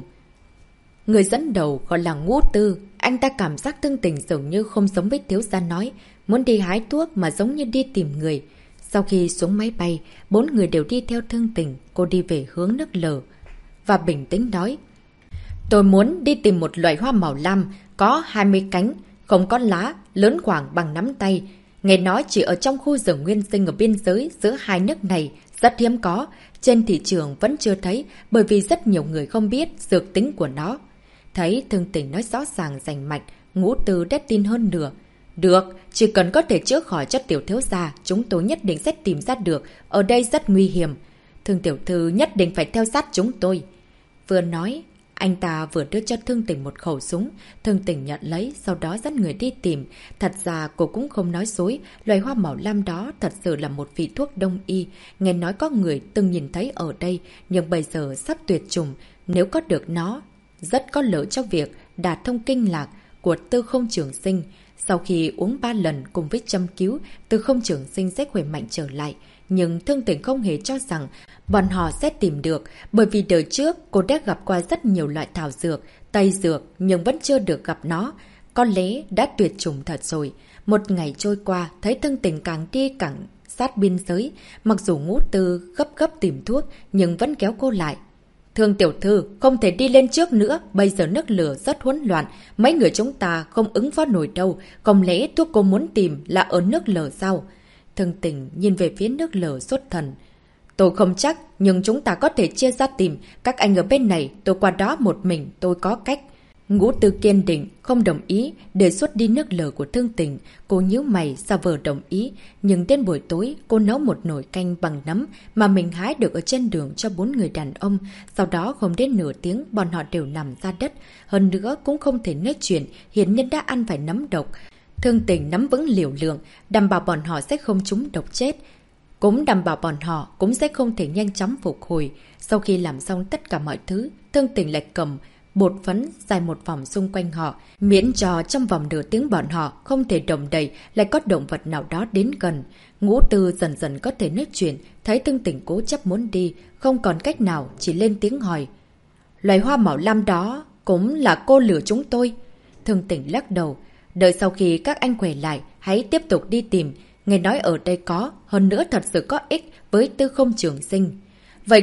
Người dẫn đầu gọi là Ngũ Tư, anh ta cảm giác Thương Tình dường như không giống với thiếu gia nói, muốn đi hái thuốc mà giống như đi tìm người. Sau khi xuống máy bay, 4 người đều đi theo Thương Tình, cô đi về hướng nước lờ. Và bình tĩnh nói, tôi muốn đi tìm một loại hoa màu lam, có 20 cánh, không có lá, lớn khoảng bằng nắm tay. Nghe nói chỉ ở trong khu rừng nguyên sinh ở biên giới giữa hai nước này, rất hiếm có, trên thị trường vẫn chưa thấy bởi vì rất nhiều người không biết dược tính của nó. Thấy Thương Tình nói rõ ràng rành mạch, Ngũ Tư đã tin hơn nửa. Được, chỉ cần có thể chữa khỏi cho tiểu thiếu gia, chúng tôi nhất định sẽ tìm ra được, ở đây rất nguy hiểm. Thương tiểu thư nhất định phải theo sát chúng tôi. Vừa nói, anh ta vừa đưa cho Thương Tình một khẩu súng. Thương Tình nhận lấy, sau đó dắt người đi tìm. Thật ra cô cũng không nói dối, loài hoa màu lam đó thật sự là một vị thuốc đông y. Nghe nói có người từng nhìn thấy ở đây, nhưng bây giờ sắp tuyệt chủng. Nếu có được nó, rất có lợi cho việc đả thông kinh lạc của Tư Không Trường Sinh. Sau khi uống 3 lần cùng với châm cứu, Tư Không Trường Sinh sẽ khỏe mạnh trở lại. Nhưng Thương Tình không hề cho rằng bọn họ sẽ tìm được, bởi vì đời trước cô đã gặp qua rất nhiều loại thảo dược, tây dược nhưng vẫn chưa được gặp nó. Có lẽ đã tuyệt chủng thật rồi. Một ngày trôi qua, thấy Thương Tình càng đi càng sát biên giới. Mặc dù Ngũ Tư gấp tìm thuốc nhưng vẫn kéo cô lại. Thương tiểu thư, không thể đi lên trước nữa, bây giờ nước lửa rất hỗn loạn, mấy người chúng ta không ứng phó nổi đâu, không lẽ thuốc cô muốn tìm là ở nước lửa sao? Thương Tình nhìn về phía nước lửa sốt thần. Tôi không chắc, nhưng chúng ta có thể chia ra tìm, các anh ở bên này, tôi qua đó một mình, tôi có cách. Ngũ Tư kiên định, không đồng ý, đề xuất đi nước lửa của Thương Tình. Cô nhíu mày, sao vờ đồng ý, nhưng đến buổi tối, cô nấu một nồi canh bằng nấm mà mình hái được ở trên đường cho 4 người đàn ông. Sau đó không đến nửa tiếng, bọn họ đều nằm ra đất. Hơn nữa cũng không thể nói chuyện, hiển nhiên đã ăn phải nấm độc. Thương Tình nắm vững liều lượng, đảm bảo bọn họ sẽ không trúng độc chết. Cũng đảm bảo bọn họ cũng sẽ không thể nhanh chóng phục hồi. Sau khi làm xong tất cả mọi thứ, Thương Tình lại cầm bột phấn dài một vòng xung quanh họ, miễn cho trong vòng nửa tiếng bọn họ không thể động đậy lại có động vật nào đó đến gần. Ngũ Tư dần dần có thể nói chuyện, thấy Thương Tình cố chấp muốn đi, không còn cách nào, chỉ lên tiếng hỏi. Loài hoa màu lam đó cũng là cô lừa chúng tôi. Thương Tình lắc đầu, đợi sau khi các anh khỏe lại, hãy tiếp tục đi tìm. Nghe nói ở đây có, hơn nữa thật sự có ích với Tư Không Trường Sinh. Vậy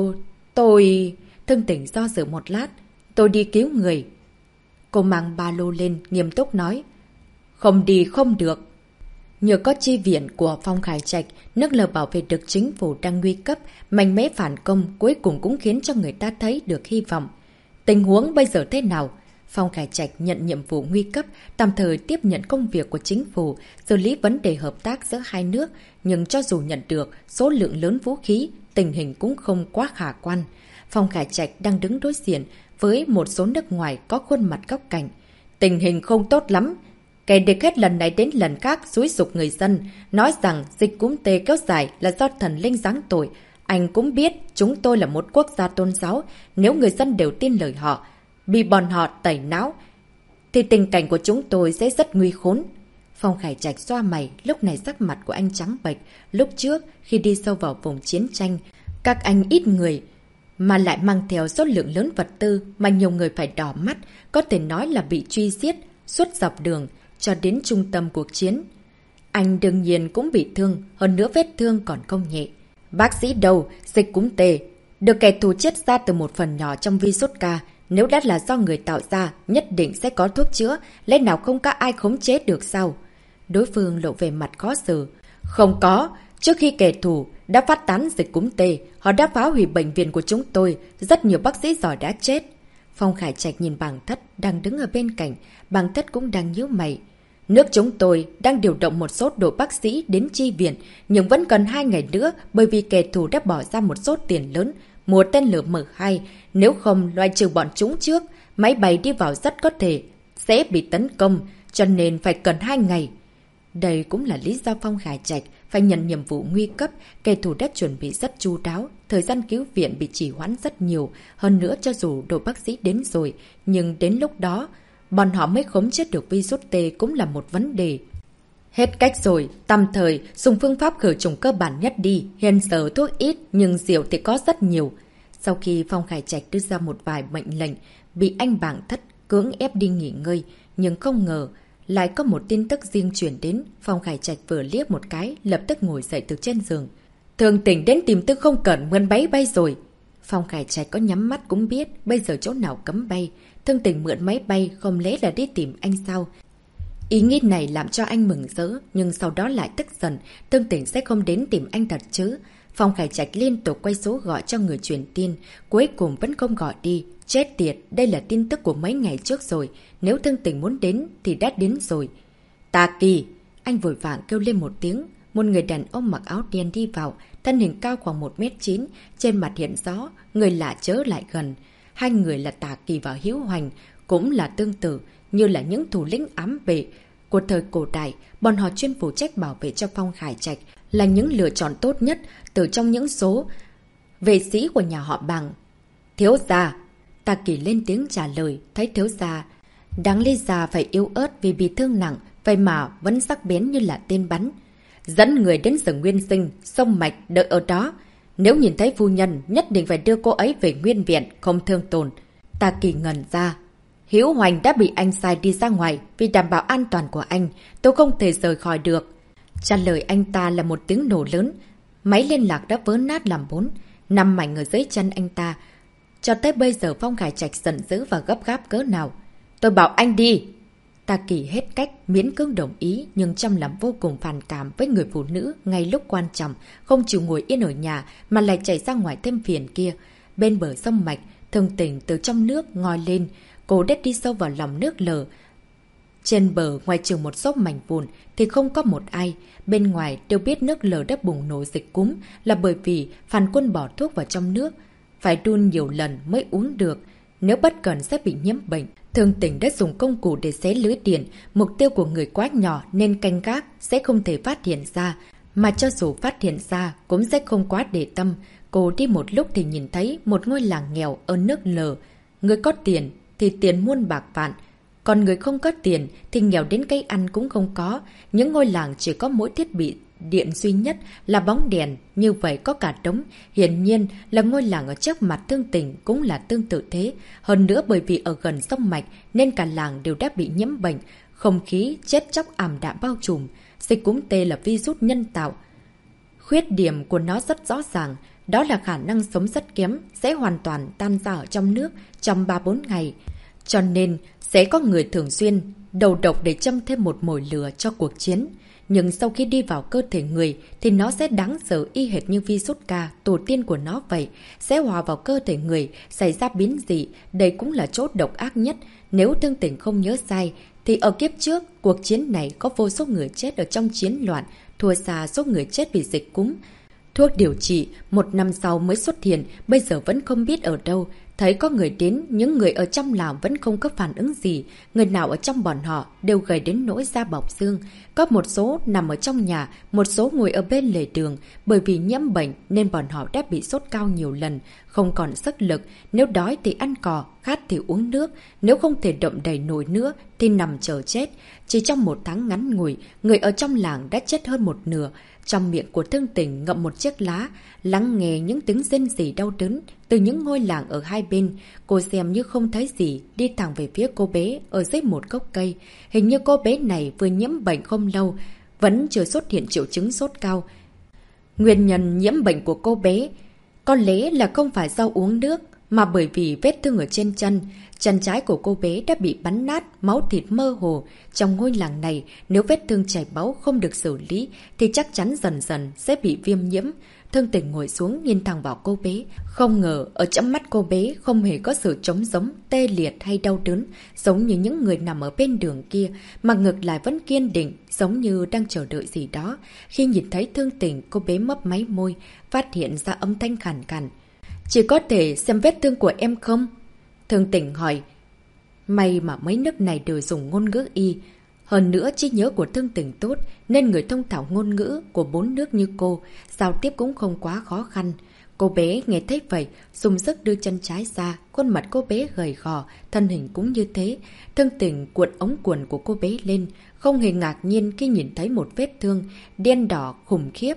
tôi... Thương Tình do dự một lát. Tôi đi cứu người. Cô mang ba lô lên, nghiêm túc nói. Không đi không được. Nhờ có chi viện của Phong Khải Trạch, nước lờ bảo vệ được chính phủ đang nguy cấp, mạnh mẽ phản công cuối cùng cũng khiến cho người ta thấy được hy vọng. Tình huống bây giờ thế nào? Phong Khải Trạch nhận nhiệm vụ nguy cấp, tạm thời tiếp nhận công việc của chính phủ, xử lý vấn đề hợp tác giữa hai nước, nhưng cho dù nhận được số lượng lớn vũ khí, tình hình cũng không quá khả quan. Phong Khải Trạch đang đứng đối diện với một số nước ngoài có khuôn mặt góc cạnh. Tình hình không tốt lắm. Kẻ địch hết lần này đến lần khác xúi giục người dân, nói rằng dịch cúm tê kéo dài là do thần linh giáng tội. Anh cũng biết chúng tôi là một quốc gia tôn giáo, nếu người dân đều tin lời họ, bị bọn họ tẩy não, thì tình cảnh của chúng tôi sẽ rất nguy khốn. Phong Khải Trạch xoa mày, lúc này sắc mặt của anh trắng bệch. Lúc trước, khi đi sâu vào vùng chiến tranh, các anh ít người, mà lại mang theo số lượng lớn vật tư mà nhiều người phải đỏ mắt, có thể nói là bị truy giết suốt dọc đường cho đến trung tâm cuộc chiến. Anh đương nhiên cũng bị thương, hơn nữa vết thương còn không nhẹ. Bác sĩ đâu? Dịch cúm tê. Được kẻ thù chết ra từ một phần nhỏ trong virus K. Nếu đã là do người tạo ra, nhất định sẽ có thuốc chữa. Lẽ nào không có ai khống chế được sao? Đối phương lộ về mặt khó xử. Không có. Trước khi kẻ thù đã phát tán dịch cúm tê, họ đã phá hủy bệnh viện của chúng tôi. Rất nhiều bác sĩ giỏi đã chết. Phong Khải Trạch nhìn Bàng Thất đang đứng ở bên cạnh. Bàng Thất cũng đang nhíu mày. Nước chúng tôi đang điều động một số đội bác sĩ đến chi viện, nhưng vẫn cần 2 ngày nữa bởi vì kẻ thù đã bỏ ra một số tiền lớn mua tên lửa M2. Nếu không loại trừ bọn chúng trước, máy bay đi vào rất có thể sẽ bị tấn công, cho nên phải cần 2 ngày. Đây cũng là lý do Phong Khải Trạch phải nhận nhiệm vụ nguy cấp. Kẻ thù đã chuẩn bị rất chu đáo, thời gian cứu viện bị trì hoãn rất nhiều. Hơn nữa cho dù đội bác sĩ đến rồi, nhưng đến lúc đó bọn họ mới khống chế được virus T cũng là một vấn đề. Hết cách rồi, tạm thời dùng phương pháp khử trùng cơ bản nhất đi. Hiện giờ thuốc ít nhưng rượu thì có rất nhiều. Sau khi Phong Khải Trạch đưa ra một vài mệnh lệnh, bị anh Bàng Thất cưỡng ép đi nghỉ ngơi, nhưng không ngờ lại có một tin tức riêng chuyển đến. Phong Khải Trạch vừa liếc một cái, lập tức ngồi dậy từ trên giường. Thường Tỉnh đến tìm Tư Không Cẩn mượn máy bay rồi. Phong Khải Trạch có nhắm mắt cũng biết bây giờ chỗ nào cấm bay. Thương Tình mượn máy bay không lẽ là đi tìm anh sao? Ý nghĩ này làm cho anh mừng rỡ, nhưng sau đó lại tức giận. Thương Tình sẽ không đến tìm anh thật chứ? Phong Khải Trạch liên tục quay số gọi cho người truyền tin, cuối cùng vẫn không gọi đi. Chết tiệt, đây là tin tức của mấy ngày trước rồi. Nếu Thương Tình muốn đến thì đã đến rồi. Tà Kỳ! Anh vội vàng kêu lên một tiếng. Một người đàn ông mặc áo đen đi vào, thân hình cao khoảng 1m9, trên mặt hiện rõ, người lạ chớ lại gần. Hai người là Tà Kỳ và Hữu Hoành, cũng là tương tự, như là những thủ lĩnh ám vệ của thời cổ đại. Bọn họ chuyên phụ trách bảo vệ cho Phong Khải Trạch, là những lựa chọn tốt nhất từ trong những số vệ sĩ của nhà họ Bàng. Thiếu gia! Tà Kỳ lên tiếng trả lời, thấy thiếu gia đáng lý ra phải yếu ớt vì bị thương nặng, vậy mà vẫn sắc bén như là tên bắn. Dẫn người đến rừng Nguyên Sinh, sông Mạch đợi ở đó. Nếu nhìn thấy phu nhân, nhất định phải đưa cô ấy về nguyên viện, không thương tổn. Tà Kỳ ngẩn ra. Hữu Hoành đã bị anh sai đi ra ngoài vì đảm bảo an toàn của anh. Tôi không thể rời khỏi được. Trả lời anh ta là một tiếng nổ lớn. Máy liên lạc đã vỡ nát làm 4, nằm mảnh ở dưới chân anh ta. Cho tới bây giờ Phong Khải Trạch giận dữ và gấp gáp cỡ nào. Tôi bảo anh đi! Tà Kỳ hết cách, miễn cưỡng đồng ý, nhưng trong lòng vô cùng phản cảm với người phụ nữ ngay lúc quan trọng, không chịu ngồi yên ở nhà mà lại chạy ra ngoài thêm phiền kia. Bên bờ sông Mạch, Thương Tình từ trong nước ngoi lên, cô đét đi sâu vào lòng nước lờ. Trên bờ, ngoài trừ một số mảnh vụn thì không có một ai. Bên ngoài đều biết nước lờ đã bùng nổ dịch cúm là bởi vì Phan Quân bỏ thuốc vào trong nước. Phải đun nhiều lần mới uống được, nếu bất cẩn sẽ bị nhiễm bệnh. Thương Tình đã dùng công cụ để xé lưới điện, mục tiêu của người quá nhỏ nên canh gác sẽ không thể phát hiện ra, mà cho dù phát hiện ra cũng sẽ không quá để tâm. Cô đi một lúc thì nhìn thấy một ngôi làng nghèo ở nước lờ. Người có tiền thì tiền muôn bạc vạn, còn người không có tiền thì nghèo đến cây ăn cũng không có. Những ngôi làng chỉ có mỗi thiết bị điện duy nhất là bóng đèn, như vậy có cả đống. Hiển nhiên là ngôi làng ở trước mặt Thương Tình cũng là tương tự thế. Hơn nữa bởi vì ở gần sông Mạch nên cả làng đều đã bị nhiễm bệnh, không khí chết chóc ảm đạm bao trùm. Dịch cúm T là virus nhân tạo. Khuyết điểm của nó rất rõ ràng, đó là khả năng sống rất kém, sẽ hoàn toàn tan ra ở trong nước trong 3-4 ngày. Cho nên sẽ có người thường xuyên đầu độc để châm thêm một mồi lửa cho cuộc chiến. Nhưng sau khi đi vào cơ thể người thì nó sẽ đáng sợ y hệt như virus K, tổ tiên của nó vậy. Sẽ hòa vào cơ thể người, xảy ra biến dị. Đây cũng là chỗ độc ác nhất. Nếu Thương Tình không nhớ sai thì ở kiếp trước, cuộc chiến này có vô số người chết ở trong chiến loạn, thua xa số người chết vì dịch cúm. Thuốc điều trị 1 năm sau mới xuất hiện, bây giờ vẫn không biết ở đâu. Thấy có người đến, những người ở trong làng vẫn không có phản ứng gì. Người nào ở trong bọn họ đều gầy đến nỗi da bọc xương. Có một số nằm ở trong nhà, một số ngồi ở bên lề đường. Bởi vì nhiễm bệnh nên bọn họ đã bị sốt cao nhiều lần, không còn sức lực. Nếu đói thì ăn cỏ, khát thì uống nước. Nếu không thể động đậy nổi nữa thì nằm chờ chết. Chỉ trong 1 tháng ngắn ngủi, người ở trong làng đã chết hơn 1/2. Trong miệng của Thương Tình ngậm một chiếc lá, lắng nghe những tiếng rên rỉ đau đớn từ những ngôi làng ở hai bên. Cô xem như không thấy gì, đi thẳng về phía cô bé ở dưới một gốc cây. Hình như cô bé này vừa nhiễm bệnh không lâu, vẫn chưa xuất hiện triệu chứng sốt cao. Nguyên nhân nhiễm bệnh của cô bé có lẽ là không phải do uống nước, mà bởi vì vết thương ở trên chân. Chân trái của cô bé đã bị bắn nát, máu thịt mơ hồ. Trong ngôi làng này, nếu vết thương chảy máu không được xử lý thì chắc chắn dần dần sẽ bị viêm nhiễm. Thương Tình ngồi xuống nhìn thẳng vào cô bé. Không ngờ ở trong mắt cô bé không hề có sự trống rỗng, tê liệt hay đau đớn giống như những người nằm ở bên đường kia, mà ngược lại vẫn kiên định, giống như đang chờ đợi gì đó. Khi nhìn thấy Thương Tình, cô bé mấp máy môi, phát hiện ra âm thanh khàn khàn. Chỉ có thể xem vết thương của em không? Thương Tình hỏi. May mà mấy nước này đều dùng ngôn ngữ Y. Hơn nữa trí nhớ của Thương Tình tốt, nên người thông thạo ngôn ngữ của 4 nước như cô, giao tiếp cũng không quá khó khăn. Cô bé nghe thấy vậy, dùng sức đưa chân trái ra, khuôn mặt cô bé gầy gò, thân hình cũng như thế. Thương Tình cuộn ống quần của cô bé lên, không hề ngạc nhiên khi nhìn thấy một vết thương đen đỏ khủng khiếp.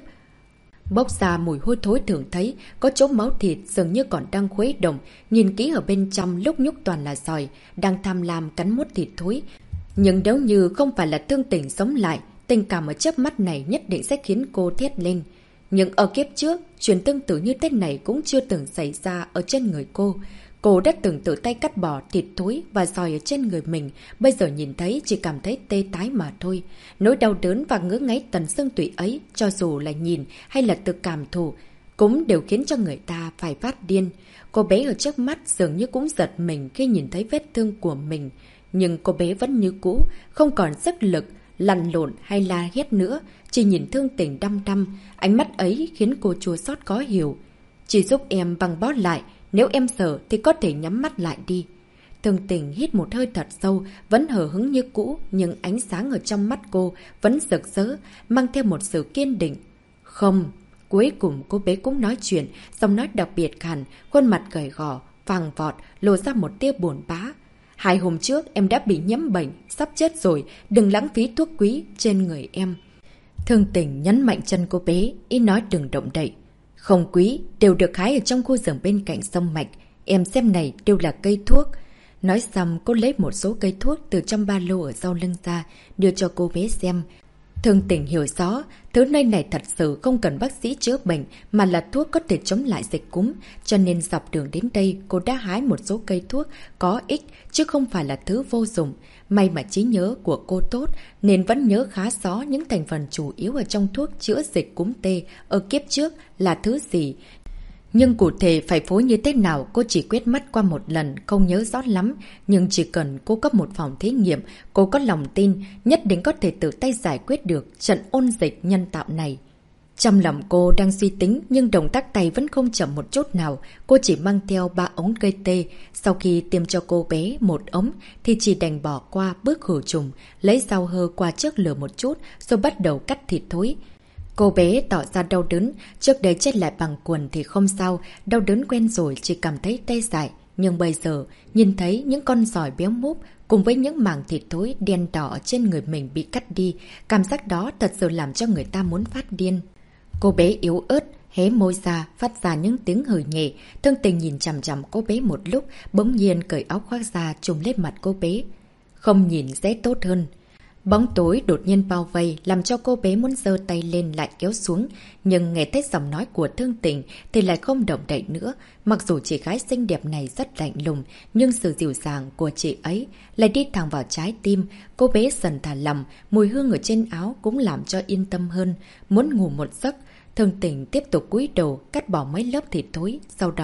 Bốc ra mùi hôi thối thường thấy, có chỗ máu thịt dường như còn đang khuấy động, nhìn kỹ ở bên trong lúc nhúc toàn là giòi, đang tham lam cắn mút thịt thối. Nhưng nếu như không phải là Thương Tình sống lại, tình cảm ở chớp mắt này nhất định sẽ khiến cô thét lên. Nhưng ở kiếp trước, chuyện tương tự như thế này cũng chưa từng xảy ra ở trên người cô. Cô đã từng tự tay cắt bỏ thịt thối và giòi ở trên người mình, bây giờ nhìn thấy chỉ cảm thấy tê tái mà thôi. Nỗi đau đớn và ngứa ngáy tận xương tủy ấy, cho dù là nhìn hay là tự cảm thụ, cũng đều khiến cho người ta phải phát điên. Cô bé ở trước mắt dường như cũng giật mình khi nhìn thấy vết thương của mình. Nhưng cô bé vẫn như cũ, không còn sức lực, lăn lộn hay la hét nữa, chỉ nhìn Thương Tình đăm đăm, ánh mắt ấy khiến cô chua xót khó hiểu. Chỉ giúp em băng bó lại, nếu em sợ thì có thể nhắm mắt lại đi. Thương Tình hít một hơi thật sâu, vẫn hờ hững như cũ, nhưng ánh sáng ở trong mắt cô vẫn rực rỡ, mang theo một sự kiên định. Không, cuối cùng cô bé cũng nói chuyện, giọng nói đặc biệt khàn, khuôn mặt gầy gò, vàng vọt, lộ ra một tia buồn bã. 2 hôm trước em đã bị nhiễm bệnh, sắp chết rồi, đừng lãng phí thuốc quý trên người em. Thương Tình nhấn mạnh chân cô bé, ý nói đừng động đậy. Không quý, đều được hái ở trong khu rừng bên cạnh sông mạch. Em xem này đều là cây thuốc. Nói xong cô lấy một số cây thuốc từ trong ba lô ở sau lưng ra, đưa cho cô bé xem. Thương Tình hiểu rõ, thứ nơi này thật sự không cần bác sĩ chữa bệnh mà là thuốc có thể chống lại dịch cúm, cho nên dọc đường đến đây cô đã hái một số cây thuốc có ích chứ không phải là thứ vô dụng. May mà trí nhớ của cô tốt nên vẫn nhớ khá rõ những thành phần chủ yếu ở trong thuốc chữa dịch cúm tê ở kiếp trước là thứ gì. Nhưng cụ thể phải phối như thế nào cô chỉ quét mắt qua một lần, không nhớ rõ lắm. Nhưng chỉ cần cô có một phòng thí nghiệm, cô có lòng tin nhất định có thể tự tay giải quyết được trận ôn dịch nhân tạo này. Trong lòng cô đang suy tính nhưng động tác tay vẫn không chậm một chút nào. Cô chỉ mang theo 3 ống cây tê. Sau khi tiêm cho cô bé 1 ống thì chỉ đành bỏ qua bước khử trùng, lấy dao hơ qua trước lửa một chút rồi bắt đầu cắt thịt thối. Cô bé tỏ ra đau đớn, trước đây chết lại bằng quần thì không sao, đau đớn quen rồi chỉ cảm thấy tê dại. Nhưng bây giờ, nhìn thấy những con giòi béo múp cùng với những mảng thịt thối đen đỏ trên người mình bị cắt đi, cảm giác đó thật sự làm cho người ta muốn phát điên. Cô bé yếu ớt, hé môi ra, phát ra những tiếng hừ nhẹ. Thương Tình nhìn chằm chằm cô bé một lúc, bỗng nhiên cởi áo khoác ra trùm lên mặt cô bé. Không nhìn sẽ tốt hơn. Bóng tối đột nhiên bao vây làm cho cô bé muốn giơ tay lên lại kéo xuống, nhưng nghe thấy giọng nói của Thương Tình thì lại không động đậy nữa. Mặc dù chị gái xinh đẹp này rất lạnh lùng, nhưng sự dịu dàng của chị ấy lại đi thẳng vào trái tim. Cô bé dần thả lỏng, mùi hương ở trên áo cũng làm cho yên tâm hơn, muốn ngủ một giấc. Thương Tình tiếp tục cúi đầu cắt bỏ mấy lớp thịt thối,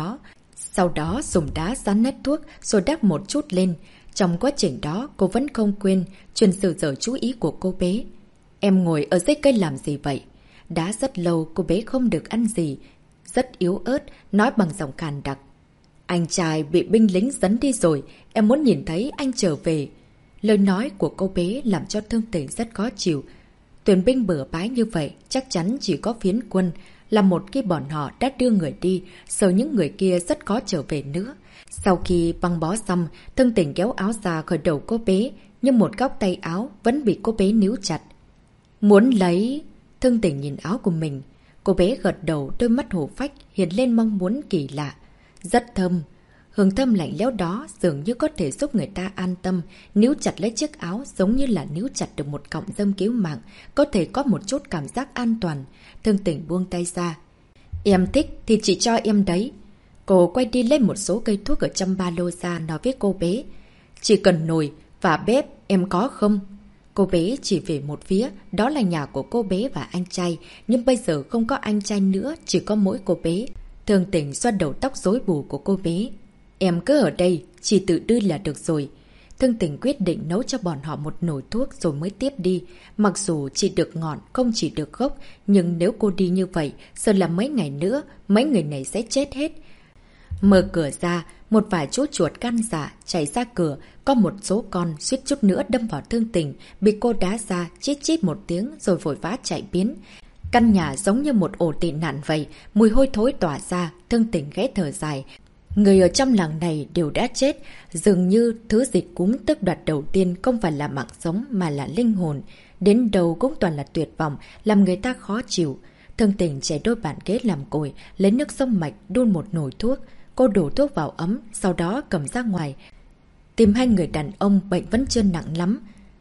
sau đó dùng đá dán nét thuốc rồi đắp một chút lên. Trong quá trình đó, cô vẫn không quên truyền sự giờ chú ý của cô bé. Em ngồi ở dưới cây làm gì vậy? Đã rất lâu cô bé không được ăn gì. Rất yếu ớt, nói bằng giọng khàn đặc. Anh trai bị binh lính dẫn đi rồi, em muốn nhìn thấy anh trở về. Lời nói của cô bé làm cho Thương Tình rất khó chịu. Tuyển binh bừa bãi như vậy, chắc chắn chỉ có phiến quân. Là một khi bọn họ đã đưa người đi, sợ những người kia rất khó trở về nữa. Sau khi băng bó xong, Thương Tình kéo áo ra khỏi đầu cô bé, nhưng một góc tay áo vẫn bị cô bé níu chặt. Muốn lấy... Thương Tình nhìn áo của mình. Cô bé gật đầu, đôi mắt hổ phách hiện lên mong muốn kỳ lạ. Rất thơm. Hương thơm lạnh lẽo đó dường như có thể giúp người ta an tâm, níu chặt lấy chiếc áo giống như là níu chặt được một cọng rơm cứu mạng, có thể có một chút cảm giác an toàn. Thương Tình buông tay ra. Em thích thì chị cho em đấy. Cô quay đi lên một số cây thuốc ở trong ba lô ra nói với cô bé. Chỉ cần nồi và bếp em có không? Cô bé chỉ về một phía, đó là nhà của cô bé và anh trai, nhưng bây giờ không có anh trai nữa, chỉ có mỗi cô bé. Thương Tình xoa đầu tóc rối bù của cô bé. Em cứ ở đây, chỉ tự đưa là được rồi. Thương Tình quyết định nấu cho bọn họ một nồi thuốc rồi mới tiếp đi. Mặc dù chỉ được ngọn, không chỉ được gốc, nhưng nếu cô đi như vậy, sợ là mấy ngày nữa, mấy người này sẽ chết hết. Mở cửa ra, một vài chú chuột gan dạ chạy ra cửa, có một số con suýt chút nữa đâm vào Thương Tình, bị cô đá ra, chít chít một tiếng rồi vội vã chạy biến. Căn nhà giống như một ổ tị nạn vậy, mùi hôi thối tỏa ra, Thương Tình ghé thở dài. Người ở trong làng này đều đã chết, dường như thứ dịch cúm tước đoạt đầu tiên không phải là mạng sống mà là linh hồn. Đến đầu cũng toàn là tuyệt vọng, làm người ta khó chịu. Thương Tình chạy đôi bàn ghế làm cồi, lấy nước sông mạch đun một nồi thuốc. Cô đổ thuốc vào ấm, sau đó cầm ra ngoài. Tìm hai người đàn ông bệnh vẫn chưa nặng lắm.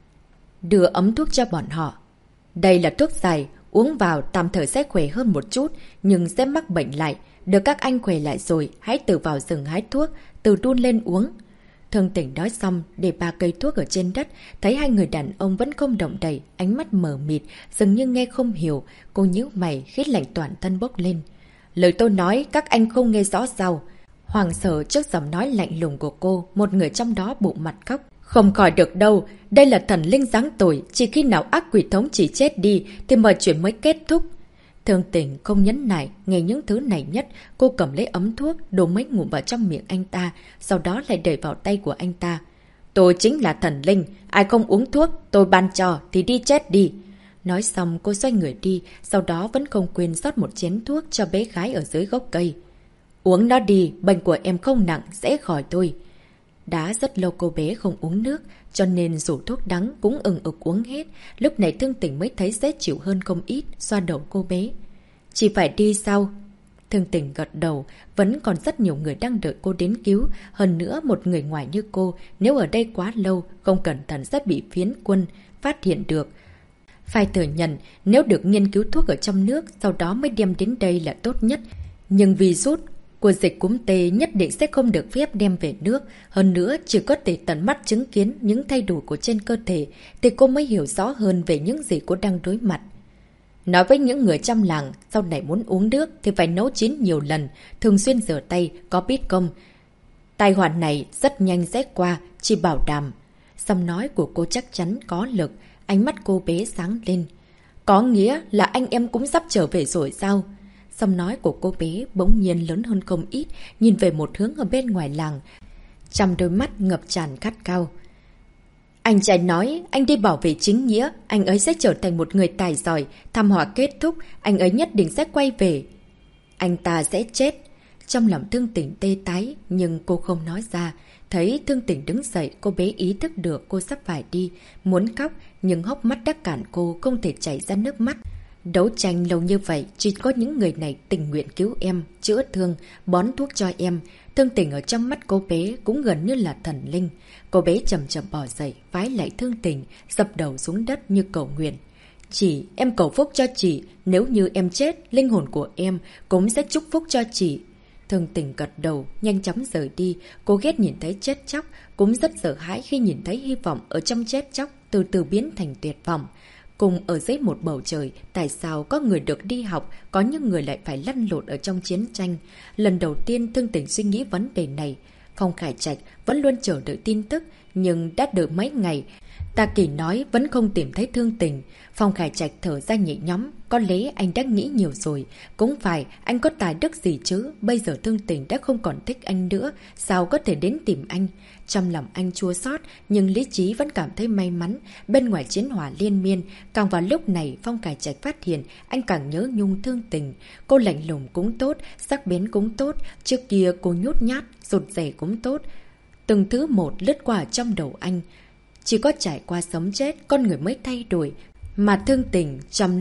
Đưa ấm thuốc cho bọn họ. Đây là thuốc giải, uống vào tạm thời sẽ khỏe hơn một chút, nhưng sẽ mắc bệnh lại. Được các anh khỏe lại rồi, hãy tự vào rừng hái thuốc, tự đun lên uống. Thương Tình nói xong, để 3 cây thuốc ở trên đất, thấy hai người đàn ông vẫn không động đậy, ánh mắt mờ mịt, dường như nghe không hiểu. Cô nhíu mày, khít lạnh toàn thân bốc lên. Lời tôi nói, các anh không nghe rõ sao? Hoàng sợ trước giọng nói lạnh lùng của cô, một người trong đó bụng mặt khóc. Không khỏi được đâu, đây là thần linh giáng tội, chỉ khi nào ác quỷ thống chỉ chết đi thì mọi chuyện mới kết thúc. Thương Tình không nhẫn nại, nghe những thứ này nhất, cô cầm lấy ấm thuốc, đổ mấy ngụm vào trong miệng anh ta, sau đó lại đẩy vào tay của anh ta. Tôi chính là thần linh, ai không uống thuốc, tôi ban cho thì đi chết đi. Nói xong cô xoay người đi, sau đó vẫn không quên rót một chén thuốc cho bé gái ở dưới gốc cây. Uống nó đi, bệnh của em không nặng, dễ khỏi thôi. Đã rất lâu cô bé không uống nước, cho nên dù thuốc đắng cũng ực uống hết. Lúc này Thương Tình mới thấy dễ chịu hơn không ít, xoa đầu cô bé. Chỉ phải đi sao? Thương Tình gật đầu, vẫn còn rất nhiều người đang đợi cô đến cứu. Hơn nữa một người ngoài như cô, nếu ở đây quá lâu, không cẩn thận sẽ bị phiến quân phát hiện được. Phải thừa nhận, nếu được nghiên cứu thuốc ở trong nước, sau đó mới đem đến đây là tốt nhất. Nhưng virus của dịch cúm tê nhất định sẽ không được phép đem về nước. Hơn nữa, chỉ có thể tận mắt chứng kiến những thay đổi của trên cơ thể, thì cô mới hiểu rõ hơn về những gì cô đang đối mặt. Nói với những người trong làng, sau này muốn uống nước thì phải nấu chín nhiều lần, thường xuyên rửa tay, có biết không? Tai họa này rất nhanh sẽ qua, chỉ bảo đảm. Giọng nói của cô chắc chắn có lực, ánh mắt cô bé sáng lên. Có nghĩa là anh em cũng sắp trở về rồi sao? Giọng nói của cô bé bỗng nhiên lớn hơn không ít, nhìn về một hướng ở bên ngoài làng. Trong đôi mắt ngập tràn khát khao. Anh trai nói, anh đi bảo vệ chính nghĩa, anh ấy sẽ trở thành một người tài giỏi, thảm họa kết thúc, anh ấy nhất định sẽ quay về. Anh ta sẽ chết. Trong lòng Thương Tình tê tái, nhưng cô không nói ra. Thấy Thương Tình đứng dậy, cô bé ý thức được cô sắp phải đi, muốn khóc, nhưng hốc mắt đã cản cô, không thể chảy ra nước mắt. Đấu tranh lâu như vậy, chỉ có những người này tình nguyện cứu em, chữa thương, bón thuốc cho em. Thương Tình ở trong mắt cô bé cũng gần như là thần linh. Cô bé chậm chậm bò dậy, vái lại Thương Tình, dập đầu xuống đất như cầu nguyện. Chị, em cầu phúc cho chị, nếu như em chết, linh hồn của em cũng sẽ chúc phúc cho chị. Thương Tình gật đầu, nhanh chóng rời đi. Cô ghét nhìn thấy chết chóc, cũng rất sợ hãi khi nhìn thấy hy vọng ở trong chết chóc từ từ biến thành tuyệt vọng. Cùng ở dưới một bầu trời, tại sao có người được đi học, có những người lại phải lăn lộn ở trong chiến tranh? Lần đầu tiên Thương Tình suy nghĩ vấn đề này. Phong Khải Trạch vẫn luôn chờ đợi tin tức, nhưng đã đợi mấy ngày. Tạ Kỳ nói vẫn không tìm thấy Thương Tình. Phong Khải Trạch thở ra nhẹ nhõm, có lẽ anh đã nghĩ nhiều rồi. Cũng phải, anh có tài đức gì chứ, bây giờ Thương Tình đã không còn thích anh nữa, sao có thể đến tìm anh? Trong lòng anh chua xót, nhưng lý trí vẫn cảm thấy may mắn. Bên ngoài chiến hỏa liên miên, càng vào lúc này Phong Khải Trạch phát hiện anh càng nhớ nhung Thương Tình. Cô lạnh lùng cũng tốt, sắc bén cũng tốt, trước kia cô nhút nhát, rụt rè cũng tốt. Từng thứ một lướt qua trong đầu anh. Chỉ có trải qua sống chết, con người mới thay đổi. Mà Thương Tình, trong lúc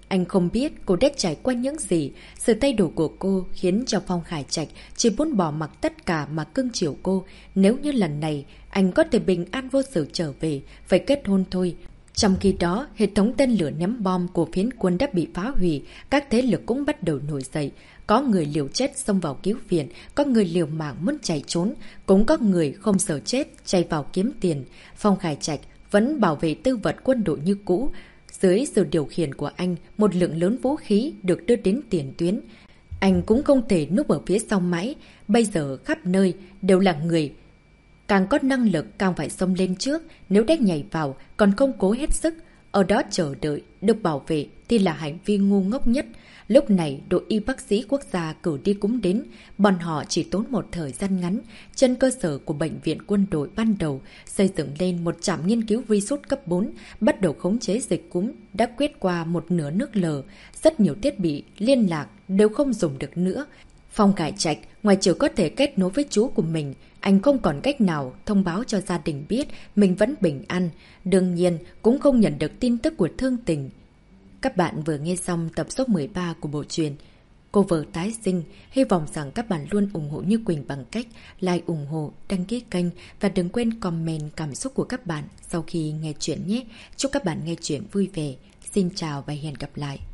Anh không biết cô đã trải qua những gì. Sự thay đổi của cô khiến cho Phong Khải Trạch chỉ muốn bỏ mặc tất cả mà cưng chiều cô. Nếu như lần này anh có thể bình an vô sự trở về, phải kết hôn thôi. Trong khi đó, hệ thống tên lửa ném bom của phiến quân đã bị phá hủy, các thế lực cũng bắt đầu nổi dậy. Có người liều chết xông vào cứu viện, có người liều mạng muốn chạy trốn, cũng có người không sợ chết chạy vào kiếm tiền. Phong Khải Trạch vẫn bảo vệ tư vật quân đội như cũ. Dưới sự điều khiển của anh, một lượng lớn vũ khí được đưa đến tiền tuyến. Anh cũng không thể núp ở phía sau mãi, bây giờ khắp nơi đều là người. Càng có năng lực càng phải xông lên trước, nếu đã nhảy vào còn không cố hết sức, ở đó chờ đợi, được bảo vệ thì là hành vi ngu ngốc nhất. Lúc này đội y bác sĩ quốc gia cử đi cũng đến, bọn họ chỉ tốn một thời gian ngắn, trên cơ sở của bệnh viện quân đội ban đầu, xây dựng lên một trạm nghiên cứu virus cấp 4, bắt đầu khống chế dịch cúm, đã quét qua một nửa nước lờ, rất nhiều thiết bị, liên lạc đều không dùng được nữa. Phong Khải Trạch, ngoài trừ có thể kết nối với chú của mình, anh không còn cách nào thông báo cho gia đình biết mình vẫn bình an, đương nhiên cũng không nhận được tin tức của Thương Tình. Các bạn vừa nghe xong tập số 13 của bộ truyện Cô Vợ Tái Sinh. Hy vọng rằng các bạn luôn ủng hộ Như Quỳnh bằng cách like, ủng hộ, đăng ký kênh và đừng quên comment cảm xúc của các bạn sau khi nghe chuyện nhé. Chúc các bạn nghe chuyện vui vẻ. Xin chào và hẹn gặp lại.